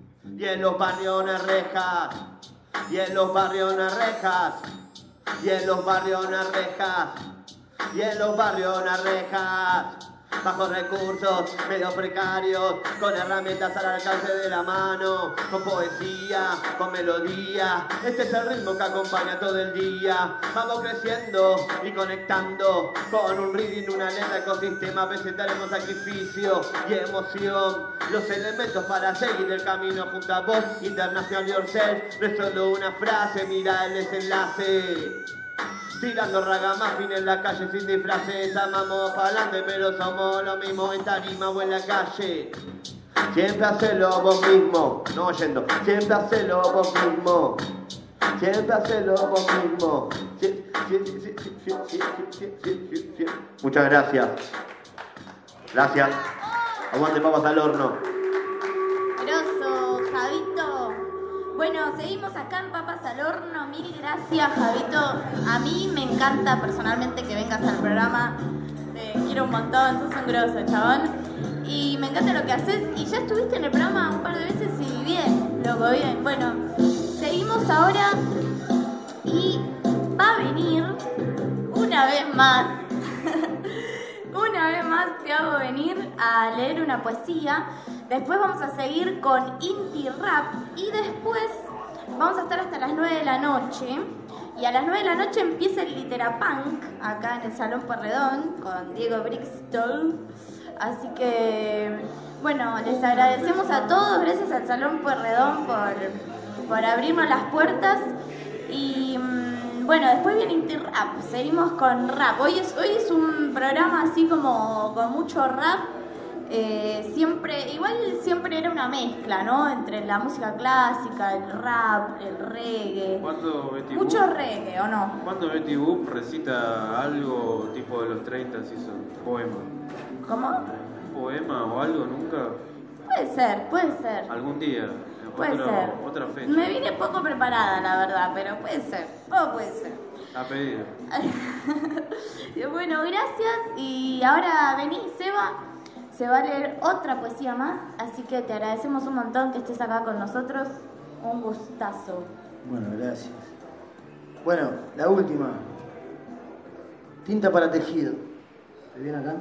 Y en los barrios no hay rejas, y en los barrios no hay rejas, y en los barrios no hay rejas, y en los barrios no hay rejas. Bajo recursos, medio precarios, con herramientas al alcance de la mano, con poesía, con melodía. Este es el ritmo que acompaña todo el día. Vamos creciendo y conectando con un rhythm, una letra, ecosistema. A veces daremos sacrificio y emoción. Los elementos para seguir el camino junto a vos, International Yourself. No es solo una frase, mira el desenlace. Tirando ragamuffin en la calle sin disfraces, amamos pa'lante pero somos lo mismo en tarima o en la calle. Siempre hacelo vos mismo, no oyendo, siempre hacelo vos mismo. Siempre hacelo vos mismo. Muchas gracias. Gracias. Aguante papas al horno. Grosso, Javito. Bueno, seguimos acá en Papas al Horno. Mil gracias, Javito. A mí me encanta personalmente que vengas al programa. Te quiero un montón, sos un grosso, chabón. Y me encanta lo que haces. Y ya estuviste en el programa un par de veces y bien, loco, bien. Bueno, seguimos ahora y va a venir una vez más. Una vez más te hago venir a leer una poesía. Después vamos a seguir con indie rap y después vamos a estar hasta las 9 de la noche. Y a las 9 de la noche empieza el Literapunk acá en el Salón Pueyrredón con Diego Brixtol. Así que, bueno, les agradecemos a todos. Gracias al Salón Pueyrredón por abrirnos las puertas. Y bueno, después viene Inti Rap, seguimos con rap. Hoy es un programa así como con mucho rap. Siempre era una mezcla, ¿no? Entre la música clásica, el rap, el reggae. Mucho reggae, ¿o no? ¿Cuándo Betty Boop recita algo tipo de los 30, si hizo un poema? ¿Cómo? ¿Un poema o algo nunca? Puede ser. ¿Algún día? Puede ser. Otra fecha. Me vine poco preparada, la verdad, pero puede ser. Todo puede ser. A pedido. Bueno, gracias. Y ahora vení, Seba. Se va a leer otra poesía más, así que te agradecemos un montón que estés acá con nosotros. Un gustazo. Bueno, gracias. Bueno, la última. Tinta para tejido. ¿Se viene acá?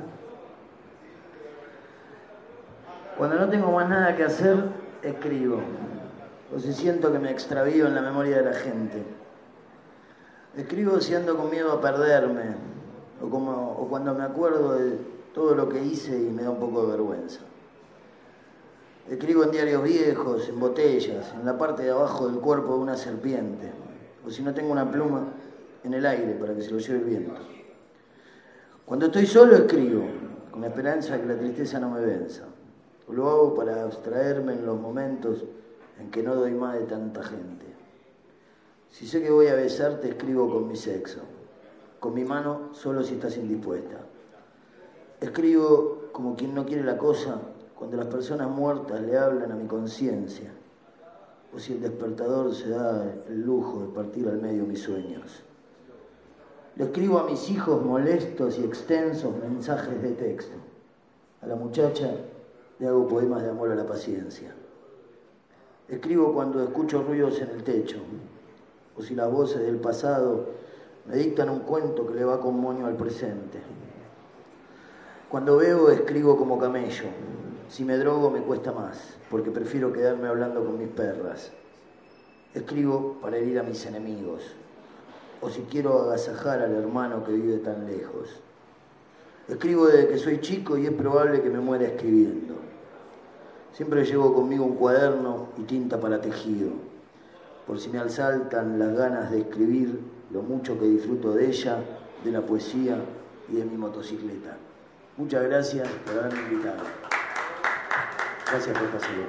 Cuando no tengo más nada que hacer, escribo. O si siento que me extravío en la memoria de la gente. Escribo si ando con miedo a perderme. O cuando me acuerdo de todo lo que hice y me da un poco de vergüenza. Escribo en diarios viejos, en botellas, en la parte de abajo del cuerpo de una serpiente. O si no tengo una pluma, en el aire para que se lo lleve el viento. Cuando estoy solo escribo, con la esperanza de que la tristeza no me venza. O lo hago para abstraerme en los momentos en que no doy más de tanta gente. Si sé que voy a besarte, escribo con mi sexo. Con mi mano, solo si estás indispuesta. Escribo como quien no quiere la cosa cuando las personas muertas le hablan a mi conciencia, o si el despertador se da el lujo de partir al medio mis sueños. Le escribo a mis hijos molestos y extensos mensajes de texto. A la muchacha le hago poemas de amor a la paciencia. Escribo cuando escucho ruidos en el techo, o si las voces del pasado me dictan un cuento que le va con moño al presente. Cuando bebo, escribo como camello. Si me drogo, me cuesta más, porque prefiero quedarme hablando con mis perras. Escribo para herir a mis enemigos, o si quiero agasajar al hermano que vive tan lejos. Escribo desde que soy chico y es probable que me muera escribiendo. Siempre llevo conmigo un cuaderno y tinta para tejido, por si me asaltan las ganas de escribir lo mucho que disfruto de ella, de la poesía y de mi motocicleta. Muchas gracias por haberme invitado. Gracias por pasarlo.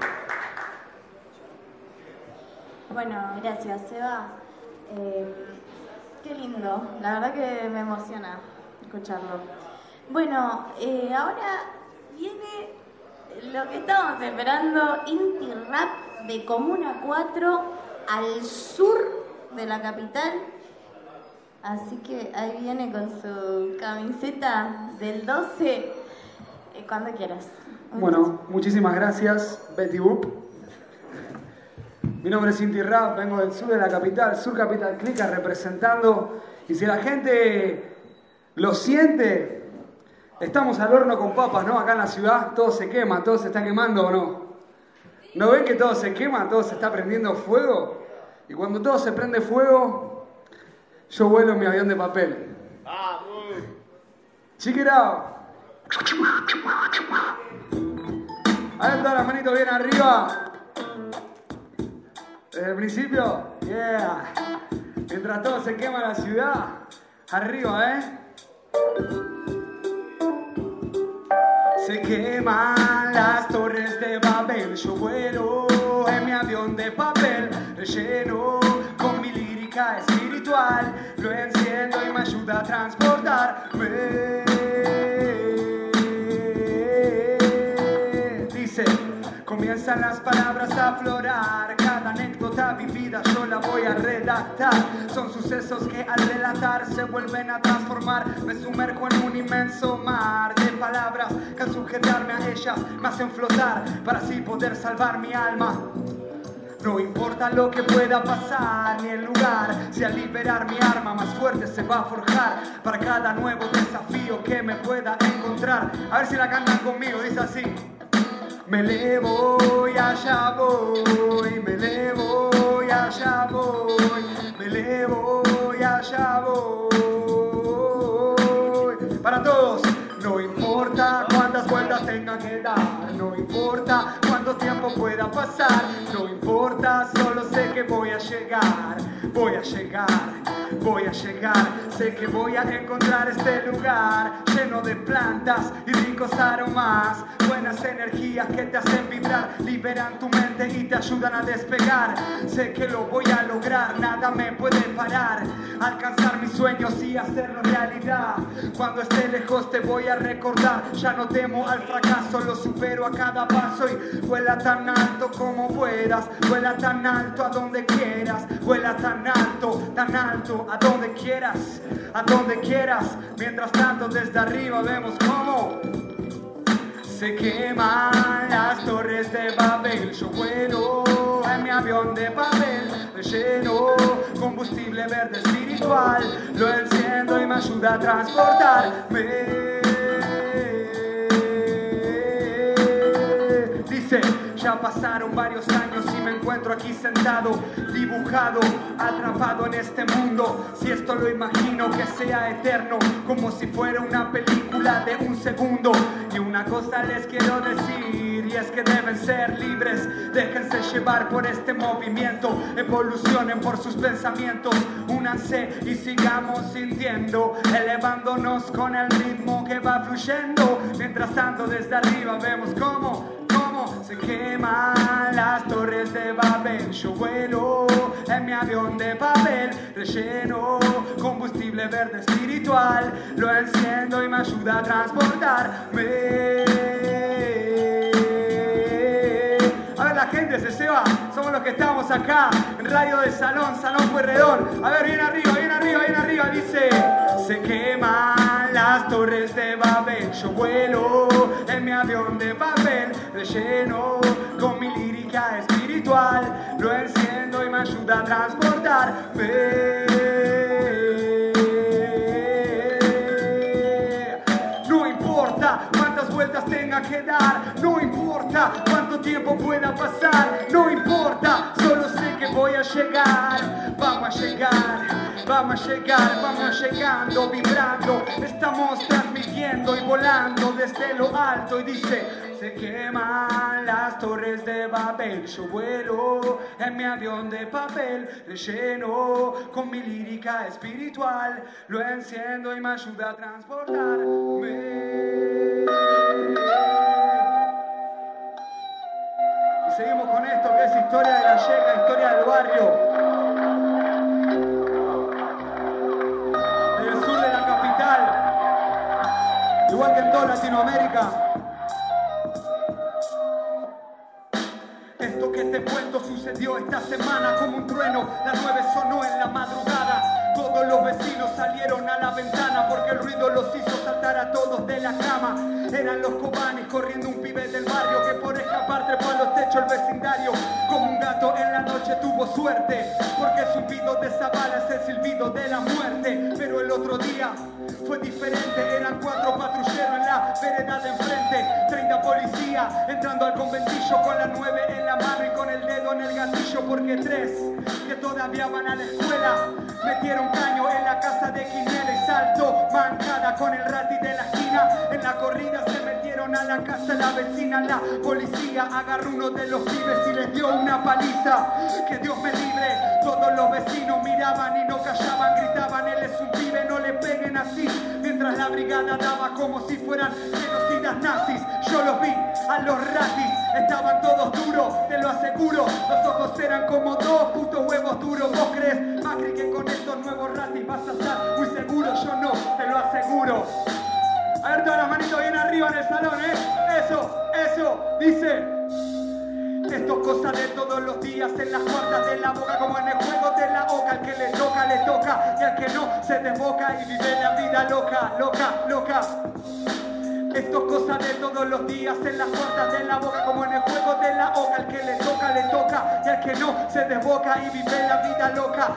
Bueno, gracias, Seba. Qué lindo. La verdad que me emociona escucharlo. Bueno, ahora viene lo que estábamos esperando, Inti Rap de Comuna 4 al sur de la capital. Así que ahí viene con su camiseta del 12, cuando quieras. Bueno, muchísimas gracias, Betty Boop. Mi nombre es Inti Rap, vengo del sur de la capital, Sur Capital Clica, representando. Y si la gente lo siente, estamos al horno con papas, ¿no? Acá en la ciudad todo se quema, todo se está quemando, ¿o no? ¿No ven que todo se quema, todo se está prendiendo fuego? Y cuando todo se prende fuego, yo vuelo en mi avión de papel. Check it out. Ahí están las manitos bien arriba. Desde el principio, yeah. Mientras todo se quema en la ciudad, arriba, Se queman las torres de Babel. Yo vuelo en mi avión de papel, relleno con mi lírica espiritual. Lo enciendo y me ayuda a transportarme. Dice, comienzan las palabras a aflorar. Cada anécdota vivida yo la voy a redactar. Son sucesos que al relatar se vuelven a transformar. Me sumerjo en un inmenso mar de palabras que al sujetarme a ellas me hacen flotar para así poder salvar mi alma. No importa lo que pueda pasar ni el lugar, si al liberar mi arma más fuerte se va a forjar para cada nuevo desafío que me pueda encontrar. A ver si la cantan conmigo, dice así. Me elevo y allá voy, me elevo y allá voy, me elevo y allá voy. Para todos, no importa cuántas vueltas tenga que dar, no importa cuánto tiempo pueda pasar, no importa, solo sé que voy llegar, voy a llegar, voy a llegar. Sé que voy a encontrar este lugar lleno de plantas y ricos aromas, buenas energías que te hacen vibrar, liberan tu mente y te ayudan a despegar. Sé que lo voy a lograr, nada me puede parar, alcanzar mis sueños y hacerlo realidad. Cuando esté lejos te voy a recordar, ya no temo al fracaso, lo supero a cada paso y vuela tan alto como puedas, vuela tan alto a donde quieras, vuela tan alto a donde quieras, a donde quieras. Mientras tanto desde arriba vemos cómo se queman las torres de Babel. Yo vuelo en mi avión de papel, relleno combustible verde espiritual, lo enciendo y me ayuda a transportarme. Dice, ya pasaron varios años y me encuentro aquí sentado, dibujado, atrapado en este mundo. Si esto lo imagino que sea eterno, como si fuera una película de un segundo. Y una cosa les quiero decir, y es que deben ser libres, déjense llevar por este movimiento, evolucionen por sus pensamientos, únanse y sigamos sintiendo, elevándonos con el ritmo que va fluyendo. Mientras tanto desde arriba vemos cómo se queman las torres de Babel. Yo vuelo en mi avión de papel, relleno combustible verde espiritual, lo enciendo y me ayuda a transportarme. A ver, la gente se va, somos los que estamos acá en Radio del Salón, Salón Pueyrredón. A ver, bien arriba, dice: se queman las torres de Babel. Yo vuelo en mi avión de papel, relleno con mi lírica espiritual, lo enciendo y me ayuda a transportarme. No importa cuántas vueltas tenga que dar, no importa cuánto tiempo pueda pasar, no importa, solo sé que voy a llegar. Vamos a llegar, vamos llegando, vibrando, estamos transmitiendo y volando desde lo alto. Y dice: se queman las torres de Babel. Yo vuelo en mi avión de papel, relleno con mi lírica espiritual, lo enciendo y me ayuda a transportarme. Y seguimos con esto que es historia de la Yeca, historia del barrio. Del sur de la capital, igual que en toda Latinoamérica. Esto que te cuento sucedió esta semana como un trueno. Las 9 sonó en la madrugada. Todos los vecinos salieron a la ventana porque el ruido los hizo saltar a todos de la cama. Eran los cobanes corriendo un pibe del barrio que por escapar trepó a los techos el vecindario. Como un gato en la noche tuvo suerte, porque el silbido de esa bala es el silbido de la muerte. Pero el otro día fue diferente, eran 4 patrulleros en la vereda de enfrente, 30 policías entrando al conventillo con la 9 en la mano y con el dedo en el gatillo, porque 3 que todavía van a la escuela metieron caño en la casa de Quinela y saltó mancada con el rati de la esquina. En la corrida se metieron a la casa de la vecina, la policía agarró uno de los pibes y les dio una paliza. Que Dios me libre, todos los vecinos miraban y no callaban, gritaban: él es un pibe, no le peguen así. Mientras la brigada daba como si fueran genocidas nazis. Yo los vi a los ratis, estaban todos duros, te lo aseguro. Los ojos eran como 2 putos huevos duros. ¿Vos crees, Macri, que con estos nuevos ratis vas a estar muy seguro? Yo no, te lo aseguro. A ver, todas las manitos bien arriba en el salón, Eso, dice: esto es cosa de todos los días, en las cuartas de la boca, como en el juego de la oca. Al que le toca, y al que no se desboca y vive la vida loca. Esto es cosa de todos los días, en las puertas de la boca, como en el juego de la oca. Al que le toca, y al que no se desboca y vive la vida loca.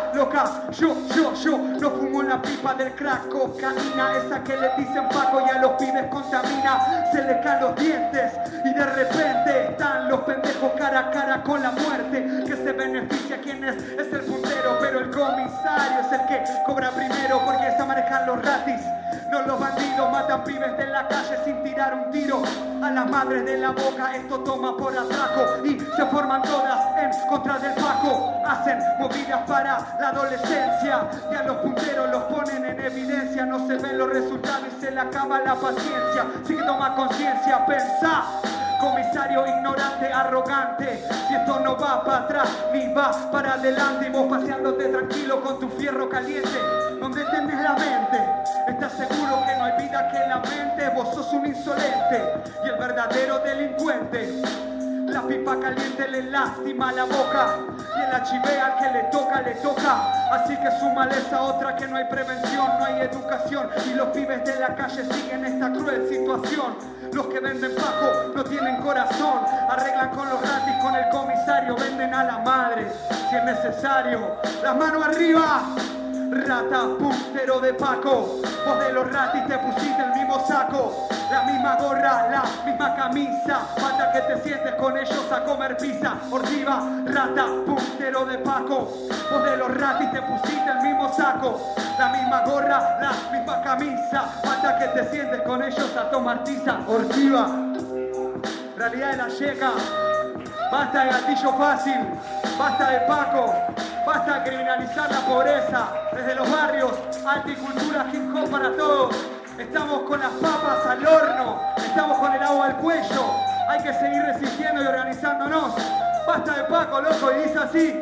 Yo no fumo la pipa del crack, cocaína, esa que le dicen Paco y a los pibes contamina. Se le caen los dientes y de repente están los pendejos cara a cara con la muerte. Que se beneficia quien es el puntero, pero el comisario es el que cobra primero, porque se manejan los ratis. No, los bandidos matan pibes de la calle sin tirar un tiro. A las madres de la boca esto toma por atraco y se forman todas en contra del Paco. Hacen movidas para la adolescencia y a los punteros los ponen en evidencia. No se ven los resultados y se le acaba la paciencia. Así que toma conciencia, pensá. Comisario ignorante, arrogante, si esto no va para atrás ni va para adelante, y vos paseándote tranquilo con tu fierro caliente, donde tenés la mente, estás seguro que no hay vida que la mente, vos sos un insolente y el verdadero delincuente. La pipa caliente le lastima la boca y el HIV al que le toca. Así que súmale esa otra que no hay prevención, no hay educación y los pibes de la calle siguen esta cruel situación. Los que venden Paco no tienen corazón, arreglan con los ratis, con el comisario, venden a la madre si es necesario. Las manos arriba. Rata, puntero de Paco, vos de los ratis te pusiste el mismo saco, la misma gorra, la misma camisa, falta que te sientes con ellos a comer pizza. Ortiva, rata, puntero de Paco, vos de los ratis te pusiste el mismo saco, la misma gorra, la misma camisa, falta que te sientes con ellos a tomar tiza. Ortiva, realidad de la yeca, basta de gatillo fácil, basta de Paco. Basta de criminalizar la pobreza. Desde los barrios, arte y cultura, hip hop para todos. Estamos con las papas al horno. Estamos con el agua al cuello. Hay que seguir resistiendo y organizándonos. Basta de Paco, loco, y dice así.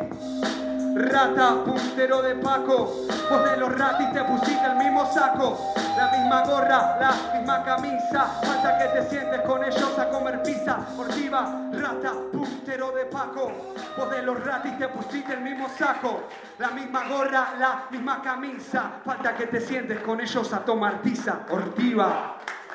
Rata, puntero de Paco, vos de los ratis te pusiste el mismo saco, la misma gorra, la misma camisa, falta que te sientes con ellos a comer pizza. Ortiva, rata, puntero de Paco, vos de los ratis te pusiste el mismo saco, la misma gorra, la misma camisa, falta que te sientes con ellos a tomar tiza. Ortiva.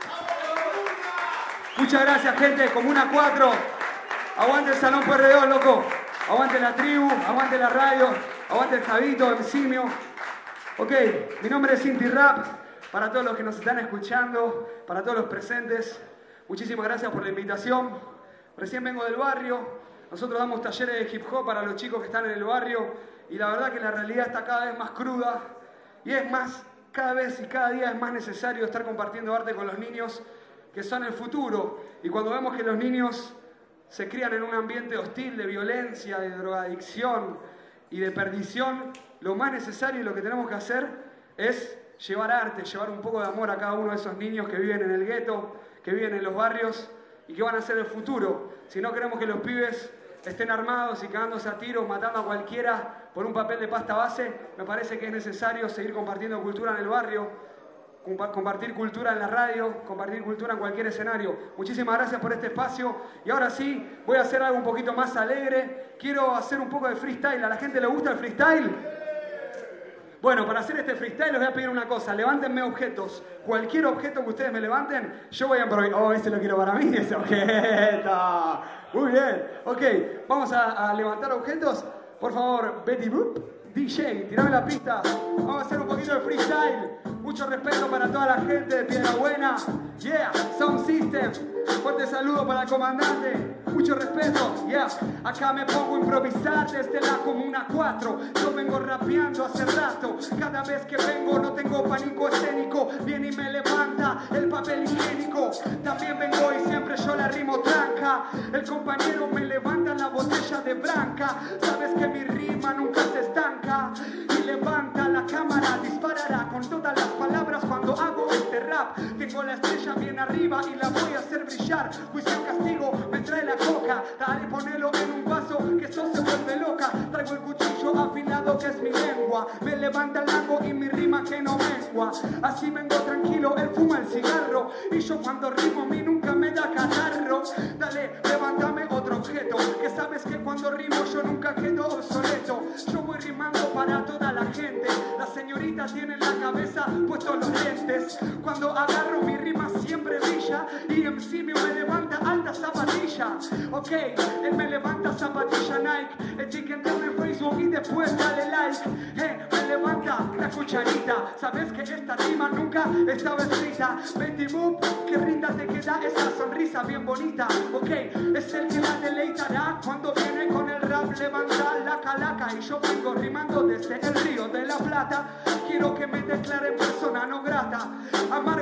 Muchas gracias, gente. Comuna 4. Aguante el Salón Pueyrredón, loco. Aguante la tribu, aguante la radio, aguante el Javito, el Simio. Ok, mi nombre es Inti Rap. Para todos los que nos están escuchando, para todos los presentes, muchísimas gracias por la invitación. Recién vengo del barrio. Nosotros damos talleres de hip hop para los chicos que están en el barrio. Y la verdad que la realidad está cada vez más cruda. Y es más, cada vez y cada día es más necesario estar compartiendo arte con los niños, que son el futuro. Y cuando vemos que los niños se crían en un ambiente hostil de violencia, de drogadicción y de perdición, lo más necesario y lo que tenemos que hacer es llevar arte, llevar un poco de amor a cada uno de esos niños que viven en el gueto, que viven en los barrios y que van a ser el futuro. Si no queremos que los pibes estén armados y cagándose a tiros, matando a cualquiera por un papel de pasta base, me parece que es necesario seguir compartiendo cultura en el barrio, compartir cultura en la radio, compartir cultura en cualquier escenario. Muchísimas gracias por este espacio. Y ahora sí, voy a hacer algo un poquito más alegre. Quiero hacer un poco de freestyle. ¿A la gente le gusta el freestyle? Bueno, para hacer este freestyle les voy a pedir una cosa. Levántenme objetos. Cualquier objeto que ustedes me levanten, yo voy a improvisar. Oh, ese lo quiero para mí, ese objeto. Muy bien. Ok, vamos a levantar objetos. Por favor, Betty Boop, DJ, tirame la pista. Vamos a hacer un poquito de freestyle. Mucho respeto para toda la gente de Piedrabuena. Yeah, Sound System. Fuerte saludo para el comandante. Mucho respeto. Yeah, acá me pongo a improvisar desde la Comuna 4. Yo vengo rapeando hace rato. Cada vez que vengo no tengo pánico escénico. Viene y me levanta el papel higiénico. También vengo y siempre yo la rimo tranca. El compañero me levanta la botella de branca. Sabes que mi rima nunca se estanca. Y levanta la cámara, disparará con todas las palabras cuando hago este rap. Tengo la estrella bien arriba y la voy a hacer brillar. Juicio castigo, me trae la coca. Dale, ponelo en un vaso que eso se vuelve loca. Traigo el cuchillo afilado que es mi lengua. Me levanta el lago y mi rima que no mengua. Así vengo tranquilo, él fuma el cigarro. Y yo cuando rimo a mí nunca me da catarro. Dale, levántame otro objeto. Que sabes que cuando rimo yo nunca quedo obsoleto. Yo voy rimando para toda la gente. La señorita tiene en la cabeza puestos los lentes. Cuando agarro mi rima siempre brilla. Y en simio me levanta alta zapatilla. Ok, él me levanta zapatilla Nike. Etiquetame en Facebook y después dale like. Me levanta la cucharita. Sabes que esta rima nunca estaba escrita. Betty Boop, qué rinda te queda esa sonrisa bien bonita. Ok, es el que la deleitará cuando viene con el rap. Levanta la calaca y yo vengo rimando desde el Río de la Plata. Quiero que me declaren persona no grata.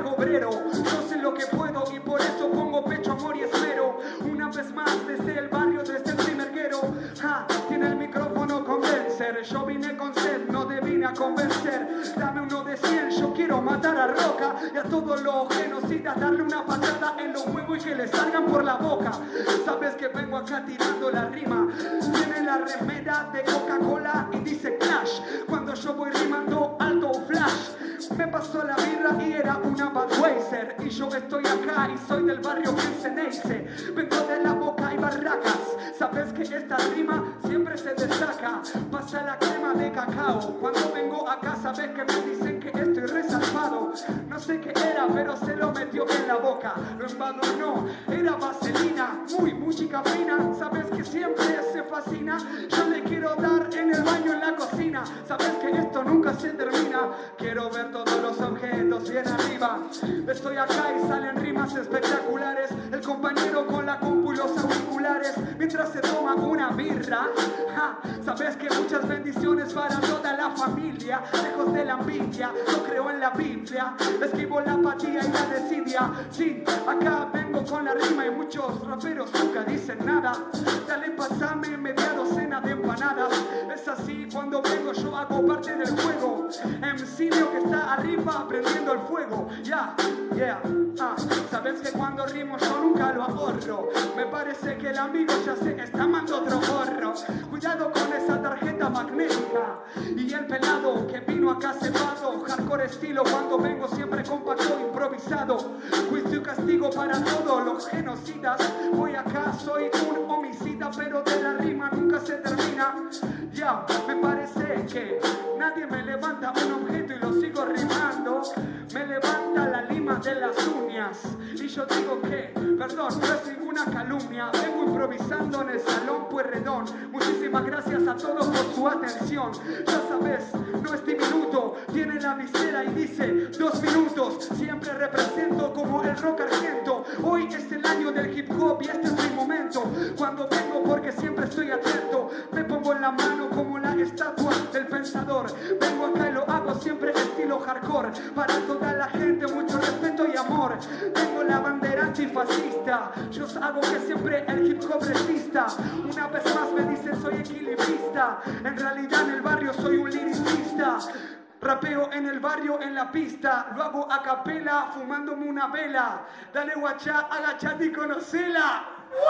nada y a todos los genocidas darle una patada en los huevos y que le salgan por la boca. Sabes que vengo acá tirando la rima. Tiene la remera de Coca-Cola y dice Clash. Cuando yo voy rimando alto flash. Me pasó la birra y era una Budweiser. Y yo estoy acá y soy del barrio Kensenense. Vengo de La Boca y Barracas. Sabes que esta rima siempre se destaca. Pasa la crema de cacao. Cuando vengo acá sabes que me dicen que estoy resaltado. No sé qué era, pero se lo metió en la boca. Lo embadurnó, era vaselina. Música fina, sabes que siempre se fascina. Yo le quiero dar en el baño, en la cocina. Sabes que esto nunca se termina. Quiero ver todos los objetos bien arriba. Estoy acá y salen rimas espectaculares. El compañero con la compu y los auriculares mientras se toma una birra. Ja, sabes que muchas bendiciones para toda la familia. Lejos de la envidia, yo creo en la Biblia. Esquivo la apatía y la desidia. Sí, acá vengo con la rima y muchos raperos nunca dicen nada. Dale, pasame media docena de empanadas. Es así, cuando vengo yo hago parte del juego. Emcilio que está arriba prendiendo el fuego. Ya, yeah, sabes que cuando rimo yo nunca lo ahorro. Me parece que el amigo ya se está mandando otro gorro. Cuidado con esa tarjeta magnética. Y el pelado que vino acá cebado. Hardcore estilo cuando vengo siempre compacto improvisado. Juicio y castigo para todos los genocidas. Voy acá, soy un homicida, pero de la rima nunca se termina. Ya, me parece que nadie me levanta un objeto y lo sigo rimando. Me levanta la lima de las uñas. Y yo digo que, perdón, no es ninguna calumnia. Vengo improvisando en el Salón Pueyrredón. Muchísimas gracias a todos por su atención. Ya sabes, no es diminuto. Tiene la visera y dice 2 minutos. Siempre represento como el rock argento. Hoy es el año del hip hop y este es mi momento. Cuando vengo porque siempre estoy atento. Me pongo en la mano como la estatua del pensador. Vengo acá y lo hago siempre estilo hardcore. Para toda la gente mucho respeto y amor. Tengo la bandera antifascista. Yo hago que siempre el hip hop resista. Una vez más me dicen soy equilibrista. En realidad en el barrio soy un liricista. Rapeo en el barrio, en la pista. Lo hago a capela, fumándome una vela. Dale guachá, agachate y conocela.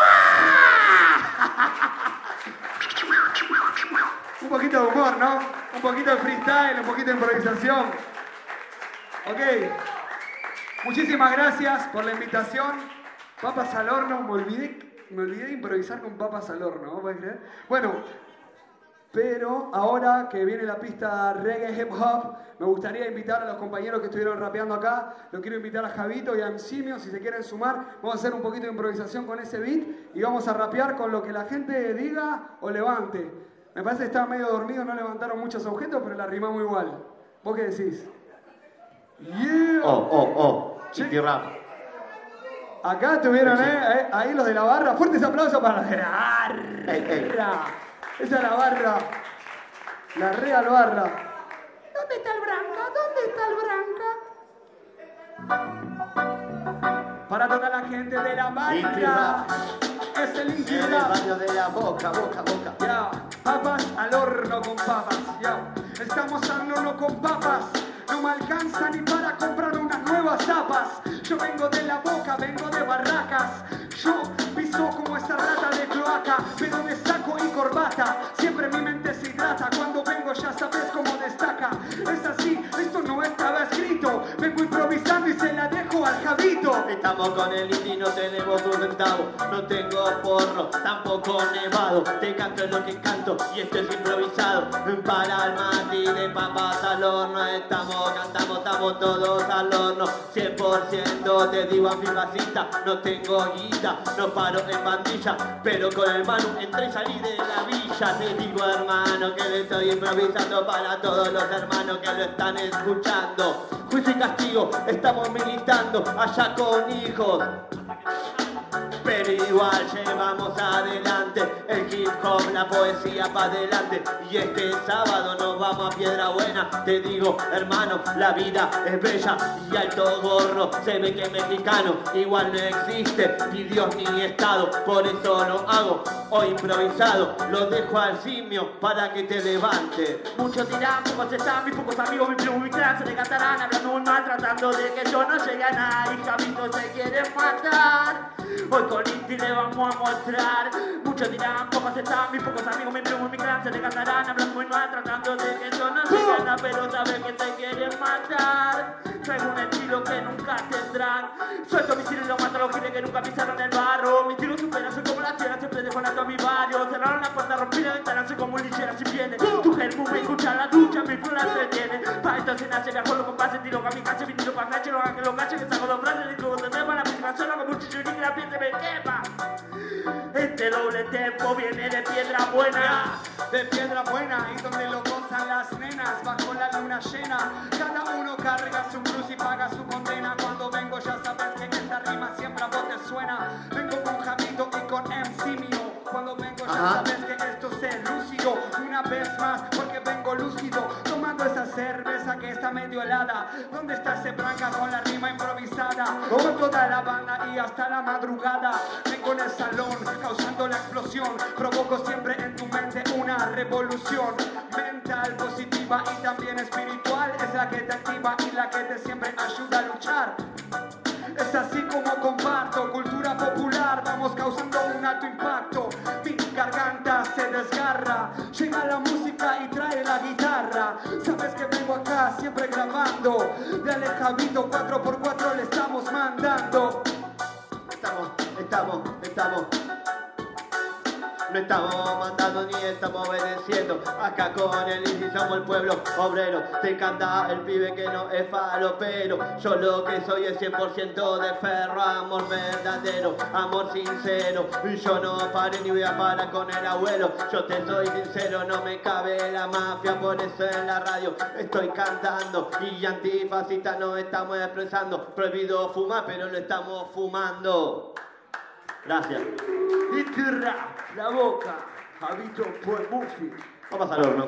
Un poquito de humor, ¿no? Un poquito de freestyle, un poquito de improvisación. Ok. Muchísimas gracias por la invitación. Papas al horno, me olvidé de improvisar con papas al horno, ¿no puedes creer? Bueno, pero ahora que viene la pista reggae hip hop, me gustaría invitar a los compañeros que estuvieron rapeando acá. Lo quiero invitar a Javito y a Emcimio, si se quieren sumar. Vamos a hacer un poquito de improvisación con ese beat y vamos a rapear con lo que la gente diga o levante. Me parece que estaba medio dormido, no levantaron muchos objetos, pero la rimamos igual. ¿Vos qué decís? Yeah. Chiqui rap. Acá estuvieron, ahí los de la barra. Fuertes aplausos para los de la barra. Esa es la barra. La real barra. ¿Dónde está el Branca? ¿Dónde está el Branca? Para toda la gente de la barra. Es el Inky En el barrio de La Boca. Ya, papas al horno con papas. Ya, estamos al horno con papas. No me alcanza ni para comprar unas nuevas zapas. Yo vengo de La Boca, vengo de Barracas. Yo piso como esta rata de cloaca, pero de saco y corbata. Siempre mi mente se hidrata. Cuando vengo ya sabes cómo destaca. Es así, esto no estaba escrito. Vengo improvisando y se la dejo al Javito. Estamos con el Indy, no tenemos un centavo. No tengo porro, tampoco nevado. Te canto lo que canto y esto es improvisado. Para el mati de papas al horno. Estamos todos al horno. 100% te digo antifascista. No tengo guita, no paro en bandilla. Pero con el Manu entré y salí de la villa. Te digo hermano que le estoy improvisando para todos los hermanos que lo están escuchando. Juicio y castigo, estamos militando allá con hijos. pero igual llevamos adelante el hip hop, la poesía pa' adelante. Y este sábado nos vamos a Piedra Buena. Te digo, hermano, la vida es bella y alto gorro, se ve que mexicano igual no existe, ni Dios ni Estado, por eso lo hago hoy improvisado. Lo dejo al simio para que te levante. Muchos dirán, pocos están, mis pocos amigos, mi primo, mi clan se le cantarán, hablando muy mal, tratando de que yo no llegue a nada. Y Javito se quiere matar. Hoy con Inti le vamos a mostrar. Muchos dirán, pocos están, mis pocos amigos, mi primo, mi clan se le cantarán, hablando muy mal, tratando de que yo no llegue a nada, pero saben que se quieren matar. Traigo un estilo que nunca tendrán. Suelto misiles y los mato a los giles que nunca pisaron el barro. Mi estilo supera, soy como la tierra, siempre dejonando a mi barrio. Cerraron la puerta, rompí la ventana, soy como un linchera si viene. Tu germu me escucha la ducha, mi flow la entretiene. Pa' esto se nace, viajo los compases, tiro kamikaze, vinilo pa' flash, lo hagan que los gaches, que saco dos frases y luego te trepa la próxima zona como un chichurín que la piel se me quema. Este doble tempo viene de Piedra Buena. De Piedra Buena, y donde lo gozan las nenas, bajo la luna llena. Cada uno carga su cruz y paga su condena. Cuando vengo ya sabes que esta rima siempre a vos te suena. Vengo con Javito y con MC mío. Cuando vengo ya sabes que esto se lúcido. Una vez más, porque vengo lúcido, tomando esa cerveza que está medio helada. ¿Dónde está ese branca con la rima improvisada? Con toda la banda y hasta la madrugada. Vengo en el salón, causando la explosión. Provoco siempre en tu mente una revolución mental, positiva y también espiritual. Es la que te activa y la que te siempre ayuda a luchar. Es así como comparto cultura popular, vamos causando un alto impacto. Mi garganta se desgarra, llega la música y trae la guitarra. Sabes que vengo acá siempre grabando. Dale Javito, 4x4 le estamos mandando. No estamos mandando ni estamos obedeciendo. Acá con el Inti somos el pueblo obrero. Te canta el pibe que no es falopero. Yo lo que soy es 100% de ferro. Amor verdadero, amor sincero. Y yo no paré ni voy a parar con el abuelo. Yo te soy sincero, no me cabe la mafia. Por eso en la radio estoy cantando. Y antifascista nos estamos expresando. Prohibido fumar, pero lo estamos fumando. Gracias. Y tierra, la boca, Javito por Buffy. Vamos al horno.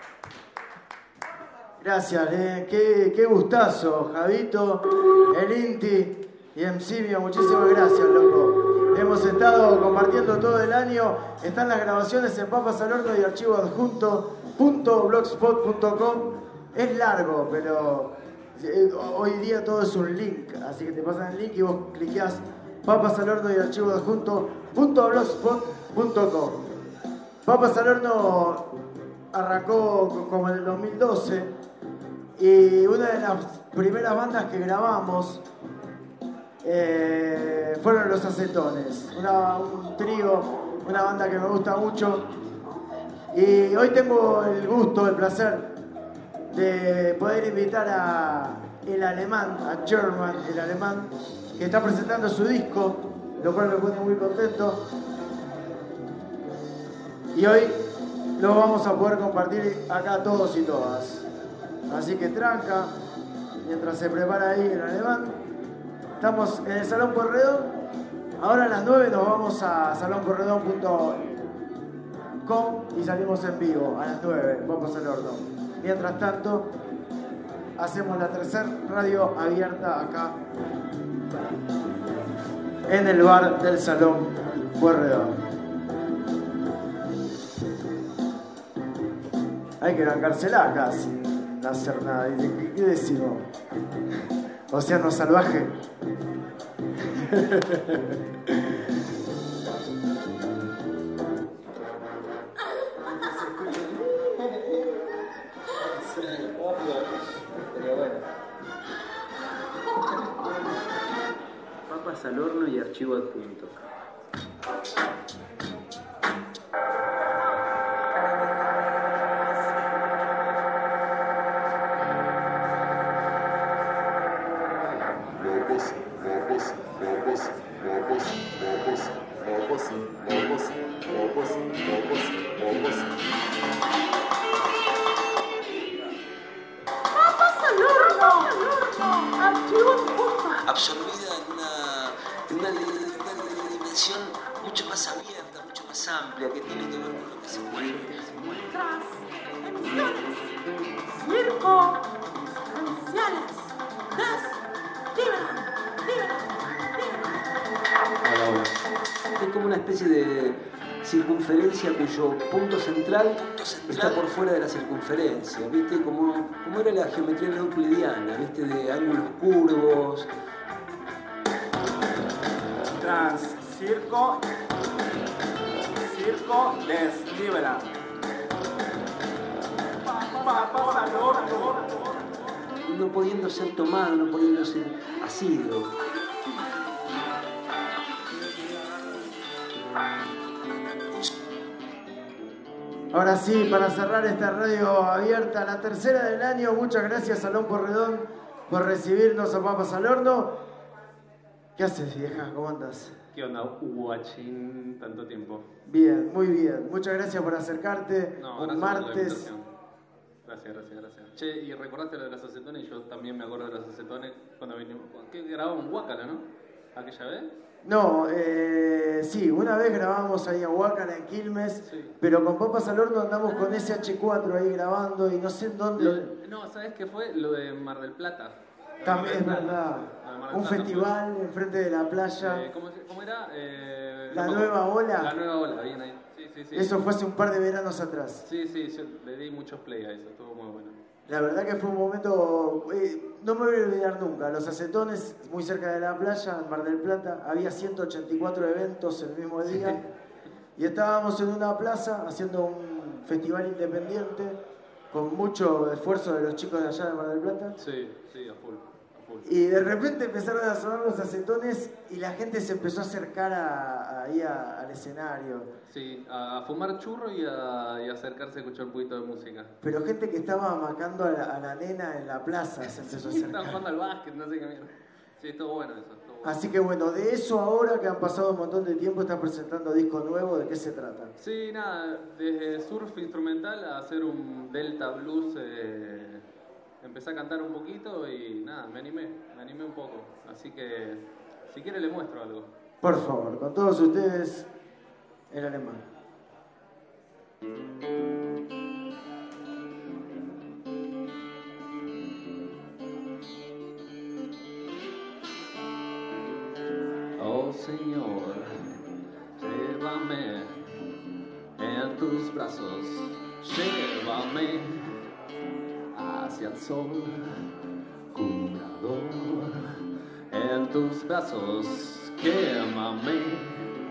Gracias, qué gustazo, Javito, el Inti y MC, muchísimas gracias, loco. Hemos estado compartiendo todo el año. Están las grabaciones en Papas al Horno y archivo adjunto.blogspot.com. Es largo, pero hoy día todo es un link, así que te pasan el link y vos cliqueás Papas al Horno y archivo adjunto.blogspot.com. Papas al Horno arrancó como en el 2012 y una de las primeras bandas que grabamos fueron Los Acetones, un trío, una banda que me gusta mucho. Y hoy tengo el gusto, el placer de poder invitar a el alemán, a German, el alemán, que está presentando su disco, lo cual me pone muy contento. Y hoy lo vamos a poder compartir acá todos y todas. Así que tranca, mientras se prepara ahí el alemán. Estamos en el Salón Porredón. Ahora a las 9 nos vamos a salonporredón.com y salimos en vivo a las 9. Vamos al horno. Mientras tanto, hacemos la tercera radio abierta acá en el bar del Salón Porredón. Hay que bancársela acá sin hacer nada. ¿Qué decimos? Océano salvaje. Papas al horno y archivo adjunto. Absorbida en una dimensión mucho más abierta, mucho más amplia, que tiene que ver con lo que se mueve. Transemisiones, circo, distanciales, Es como una especie de circunferencia cuyo punto central está por fuera de la circunferencia, ¿viste? Como era la geometría euclidiana, ¿viste? De ángulos curvos. Circo, desnivela. Papas al horno. No pudiendo ser tomado, no pudiendo ser asido. Ahora sí, para cerrar esta radio abierta, la tercera del año, muchas gracias Salón Porredón por recibirnos a Papas al Horno. ¿Qué haces, vieja? ¿Cómo andas? ¿Qué onda, guachín? Tanto tiempo. Bien, muy bien. Muchas gracias por acercarte. Un martes. Gracias. Che, y recordaste lo de las acetones, y yo también me acuerdo de las acetones cuando vinimos. ¿Qué grabamos en Huácala, no? ¿Aquella vez? No, sí, una vez grabamos ahí en Huácala, en Quilmes, sí. Pero con Papas al Horno andamos con SH4 ahí grabando y no sé en dónde. No, ¿sabes qué fue? Lo de Mar del Plata. También es verdad. Un festival enfrente de la playa. ¿Cómo era? La Nueva Ola. La Nueva Ola, bien ahí. Sí. Eso fue hace un par de veranos atrás. Sí, yo le di muchos play a eso, estuvo muy bueno. La verdad que fue un momento, no me voy a olvidar nunca. Los acetones, muy cerca de la playa, en Mar del Plata, había 184 eventos el mismo día. Y estábamos en una plaza haciendo un festival independiente con mucho esfuerzo de los chicos de allá de Mar del Plata. Sí, a full. Y de repente empezaron a sonar los acetones y la gente se empezó a acercar ahí al escenario. Sí, a fumar churro y a acercarse a escuchar un poquito de música. Pero gente que estaba amacando a la nena en la plaza se empezó a acercar. Estaban jugando al básquet, no sé qué mierda. Sí, estuvo bueno eso. Así que bueno, de eso ahora que han pasado un montón de tiempo, estás presentando disco nuevo, ¿de qué se trata? Sí, nada, desde surf instrumental a hacer un delta blues, empecé a cantar un poquito y nada, me animé un poco. Así que, si quiere le muestro algo. Por favor, con todos ustedes, en alemán. Oh Señor, llévame en tus brazos, llévame hacia el sol, curador, en tus brazos, quémame.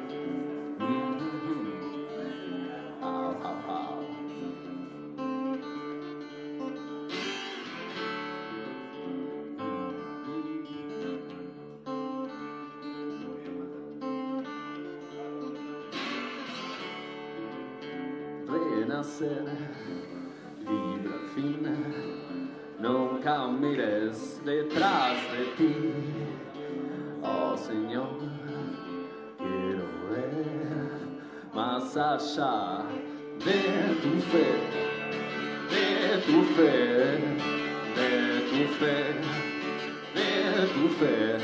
Renacer, libre al fin, nunca mires detrás de ti. Oh Señor, quiero ver más allá de tu fe, de tu fe, de tu fe, de tu fe.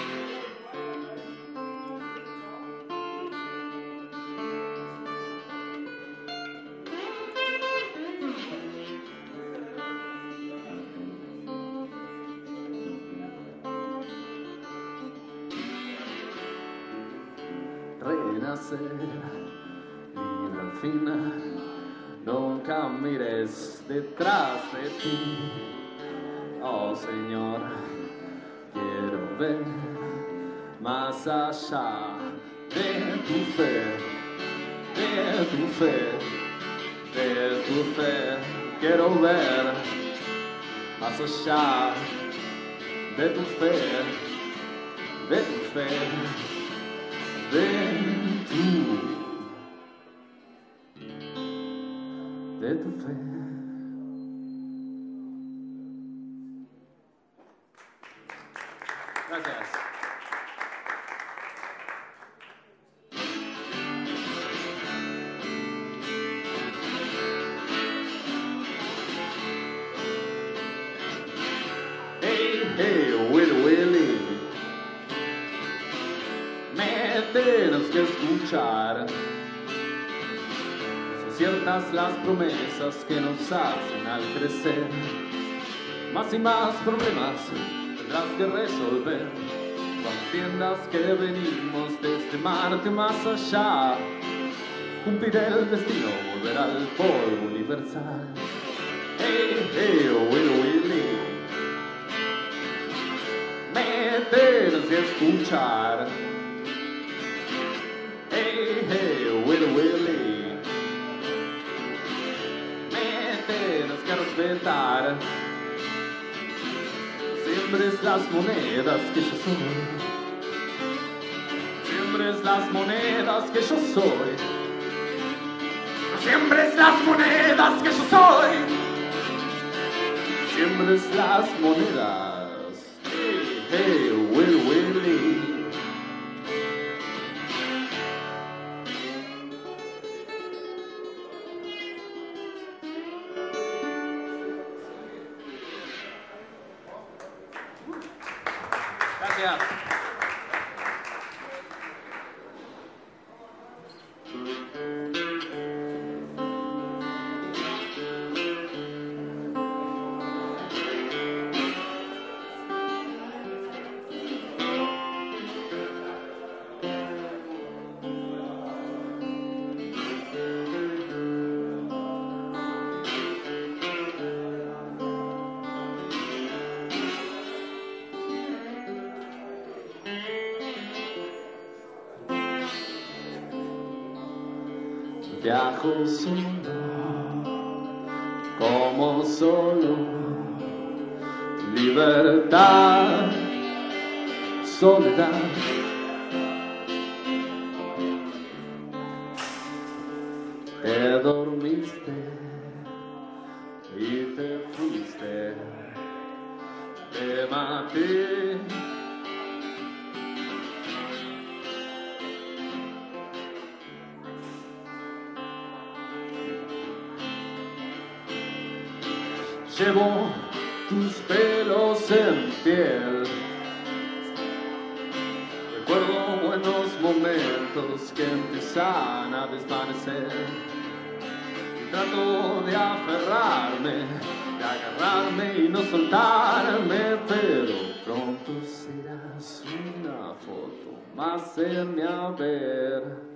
Renacer, libre al fin, nunca mires detrás de ti. Oh Señor, quiero ver más allá de tu fe, de tu fe, de tu fe. Quiero ver más allá de tu fe, de tu fe. De tu fe. Gracias. Hey, Willy, Willy. tienes que escuchar. Son ciertas las promesas que nos hacen al crecer. Más y más problemas tendrás que resolver. Cuando entiendas que venimos desde Marte más allá, cumpliré el destino, volver al polvo universal. Hey, hey, oh, Willy, Willy. Me tienes que escuchar. Hey, hey, oh, Willy, Willy. Me tienes que respetar. Siembres las monedas que yo soy. Siembres las monedas que yo soy. No siembres las monedas que yo soy. Siembres las monedas. Hey, hey, Willy, Willy. Gracias. Viajo solo, como solo, libertad, soledad. Te dormiste y te fuiste, te maté. Llevo tus pelos en piel. Recuerdo buenos momentos que empiezan a desvanecer. Y trato de aferrarme, de agarrarme y no soltarme, pero pronto serás una foto más en mi haber.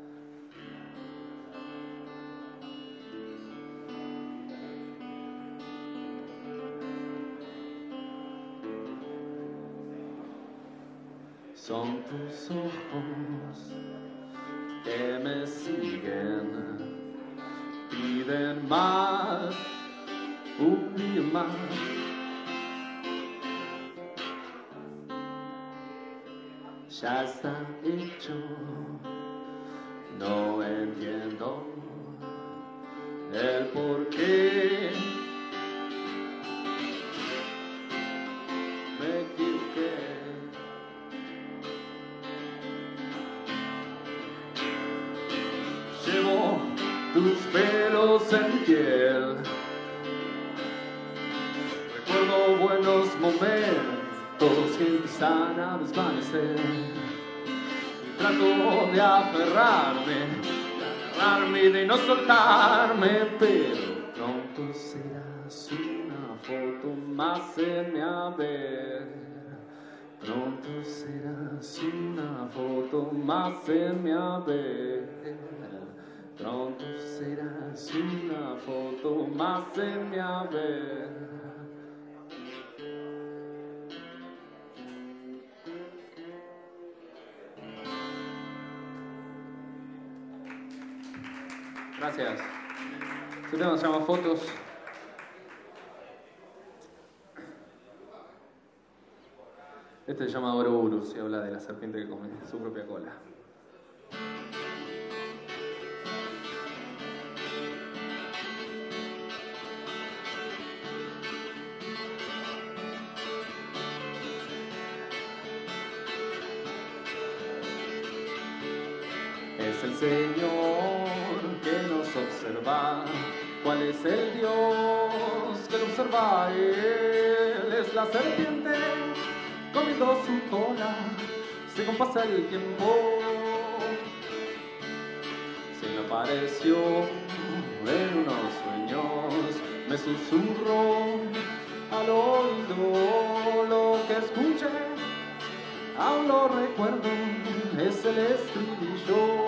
Son tus ojos que me siguen, piden más, un día más. Ya está hecho, no entiendo el porqué. Me equivoqué. Llevo tus pelos en piel. Recuerdo buenos momentos que empiezan a desvanecer. Y trato de aferrarme, de agarrarme y de no soltarme, pero pronto serás una foto más en mi haber. Pronto serás una foto más en mi haber. Pronto serás una foto más en mi haber. Gracias. Este tema se llama Fotos. Este se llama Ouroboros y habla de la serpiente que come su propia cola. Es el Señor que nos observa. ¿Cuál es el Dios que lo observa? Él es la serpiente comiendo su cola. Se compasa el tiempo apareció en unos sueños, me susurró al oído lo que escuché, aún lo recuerdo, es el estribillo.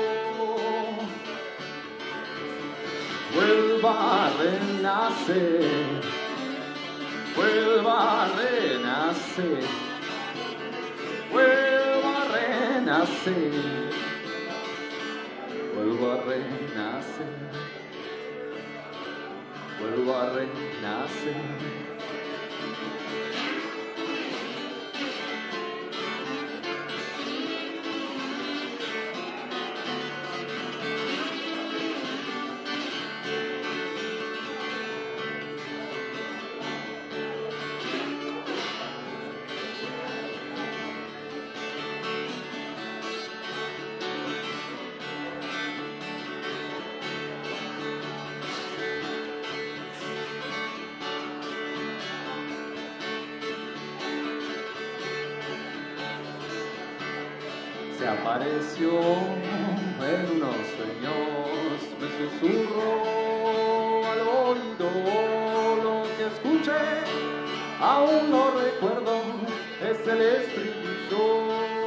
Vuelva a renacer, vuelva a renacer, vuelva a renacer, vuelva a renacer, vuelva a renacer. Se apareció en unos sueños, me susurró al oído lo que escuché, aún lo recuerdo, es el estribillo.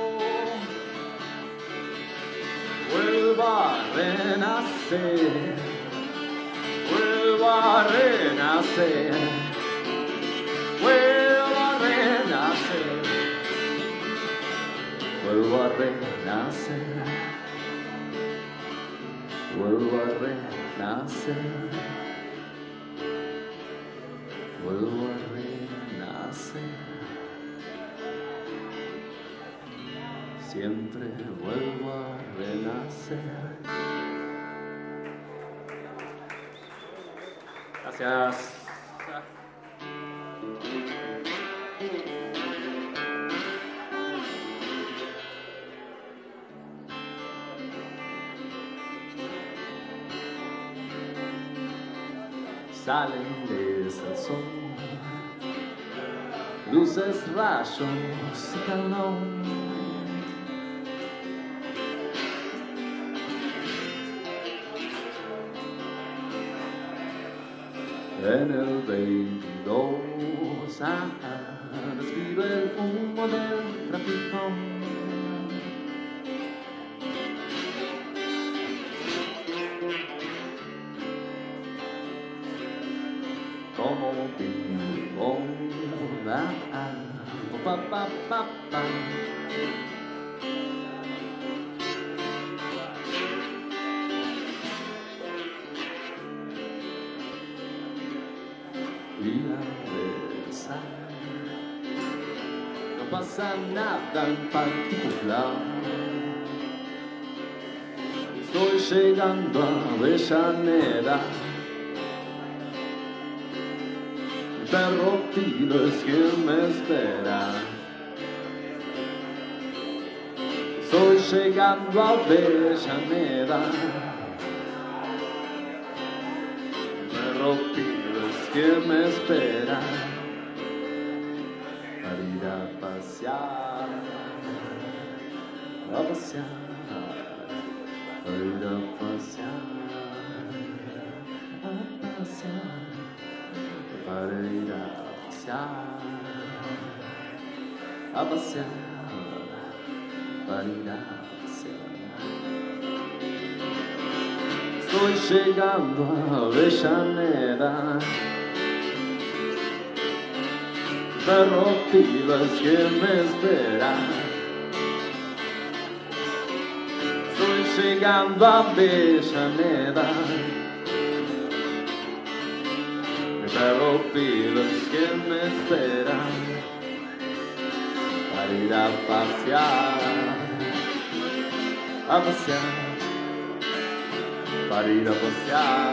Vuelva a renacer, vuelva a renacer, vuelva a renacer, vuelvo a renacer, vuelvo a renacer, vuelvo a renacer, siempre vuelvo a renacer. Gracias. Salen de esa sombra, luces, rayos y calor. En el 22 respiro el humo del tráfico. Como vivo, pa pa pa pa. Y a regresar, no pasa nada en particular. Estoy llegando a Avellaneda. Perro tiro es quien me espera. Estoy llegando a Avellaneda. Perro tiro es quien me espera. Para ir a pasear, para ir a pasear, para ir a pasear, para ir a pasear. Estoy llegando a Avellaneda. Perro tiro es quien me espera. Estoy llegando a Avellaneda. Perro tiro es quien me espera. Para ir a pasear, para ir a pasear,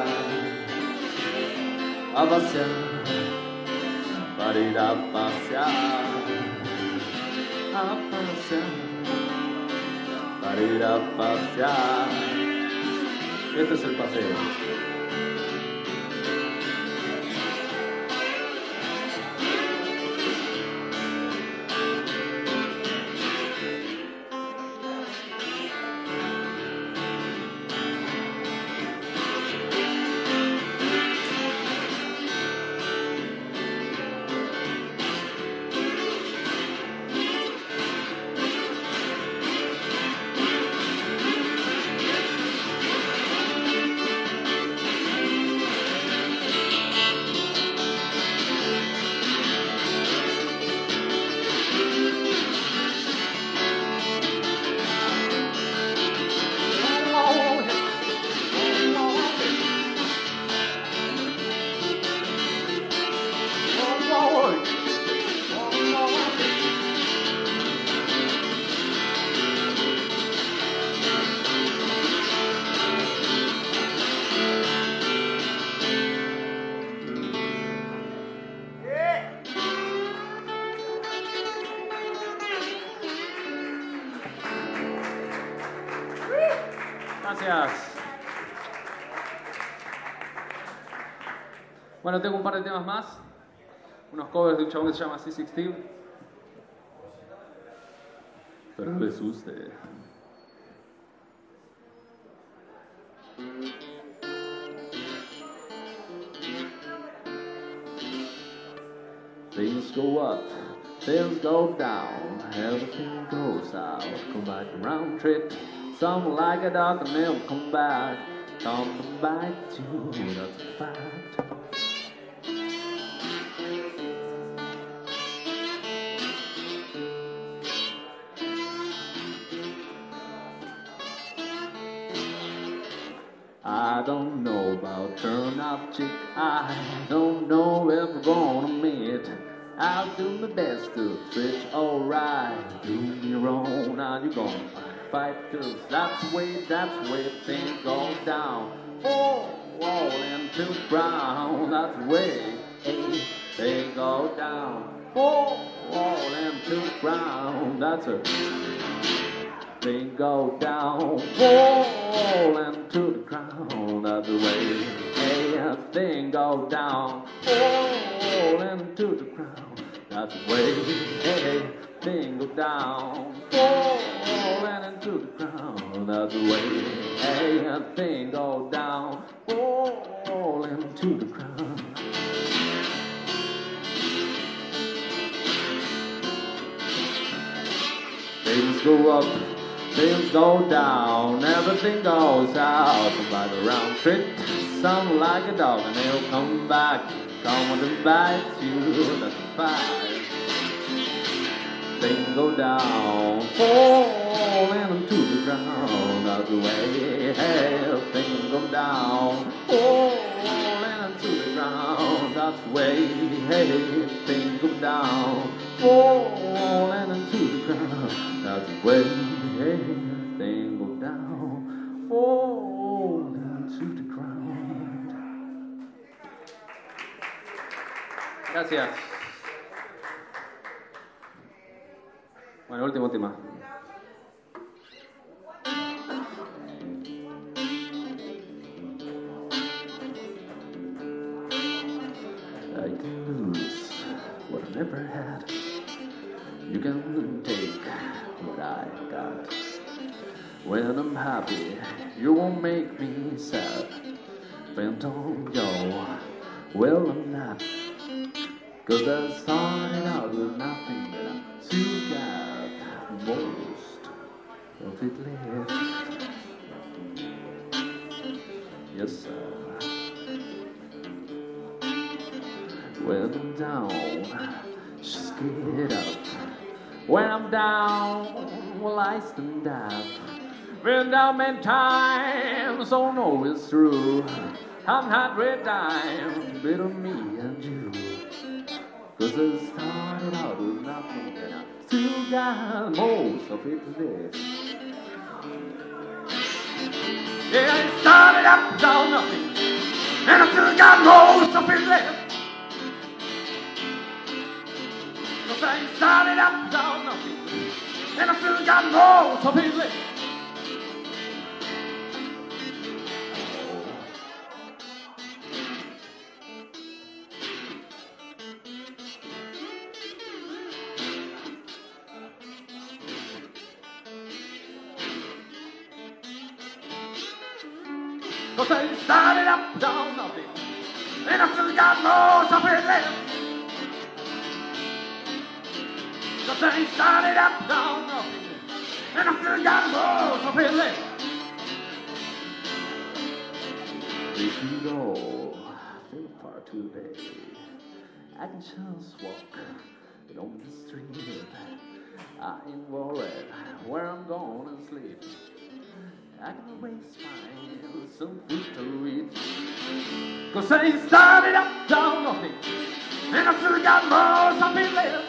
para ir a pasear, para ir a pasear. Este es el paseo. Bueno, tengo un par de temas más. Unos covers de un chabón que se llama C6 Steve. Pero no le asuste. Things go up, things go down, everything goes out. Come back around trip, some like a dog and they'll come back to you, that's a fact. I don't know about turn up chick, I don't know if we're gonna meet. I'll do my best to treat alright. Do me wrong, now you're gonna fight, cause that's the way things go down. Oh, into the ground, that's the way they go down. Oh, into the ground, that's a thing go down. Fall into the ground, that's the way thing go down. Fall into the ground, that's the way thing go down. Fall into the ground, that's the way thing go down. Fall into the ground. Things go up, things go down, everything goes out. By the round trip, some like a dog, and they'll come back, come to bite you. That's a fact. Things go down, falling into the ground. That's the way things go down, falling into the ground. That's the way things go down, falling into the ground. That's the way things go down, falling into the ground. Gracias. Bueno, último tema. I can lose what I never had. You can take what I got. When I'm happy, you won't make me sad. When don't go, well I'm not. 'Cause I started out with nothing, but I still got most of it left. Yes, sir. When I'm down, just get up. When I'm down, well I stand up. Been down many times, so know it's true. I'm not red dime, bit of me and you. 'Cause I started out with nothing, and I still got most of it left. Yeah, I started out without nothing, and I still got most of it left. 'Cause I started out without nothing, and I still got most of it left. Cause I started up without nothing, and I still got most of it left. Cause I started up without nothing, and I still got most of it left. If you go, feel far too late. I can just walk on the street. I ain't worried where I'm gonna sleep. I can always find some food to eat. 'Cause I started up down nothing, and I still got most of it left.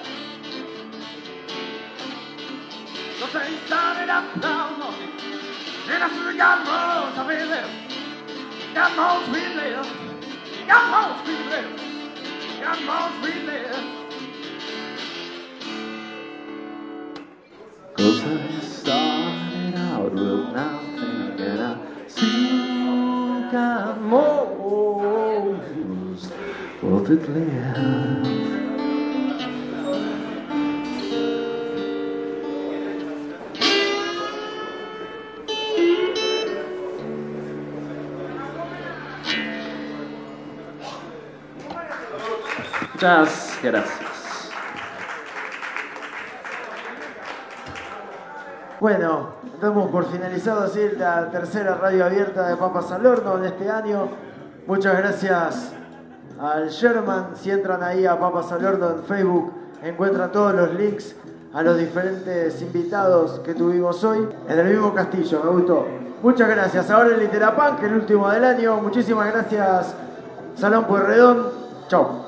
'Cause I started up down nothing, and I still got most of it left. Got most of it left. Got most of it left. Got most of it left. 'Cause I started out with nothing, and I still got most of it live. Muchas gracias. Bueno, damos por finalizado así la tercera radio abierta de Papas al Horno en este año. Muchas gracias al Sherman. Si entran ahí a Papas al Horno en Facebook, encuentran todos los links a los diferentes invitados que tuvimos hoy en el mismo castillo. Me gustó. Muchas gracias. Ahora el Literapunk, el último del año. Muchísimas gracias, Salón Pueyrredón. Chau.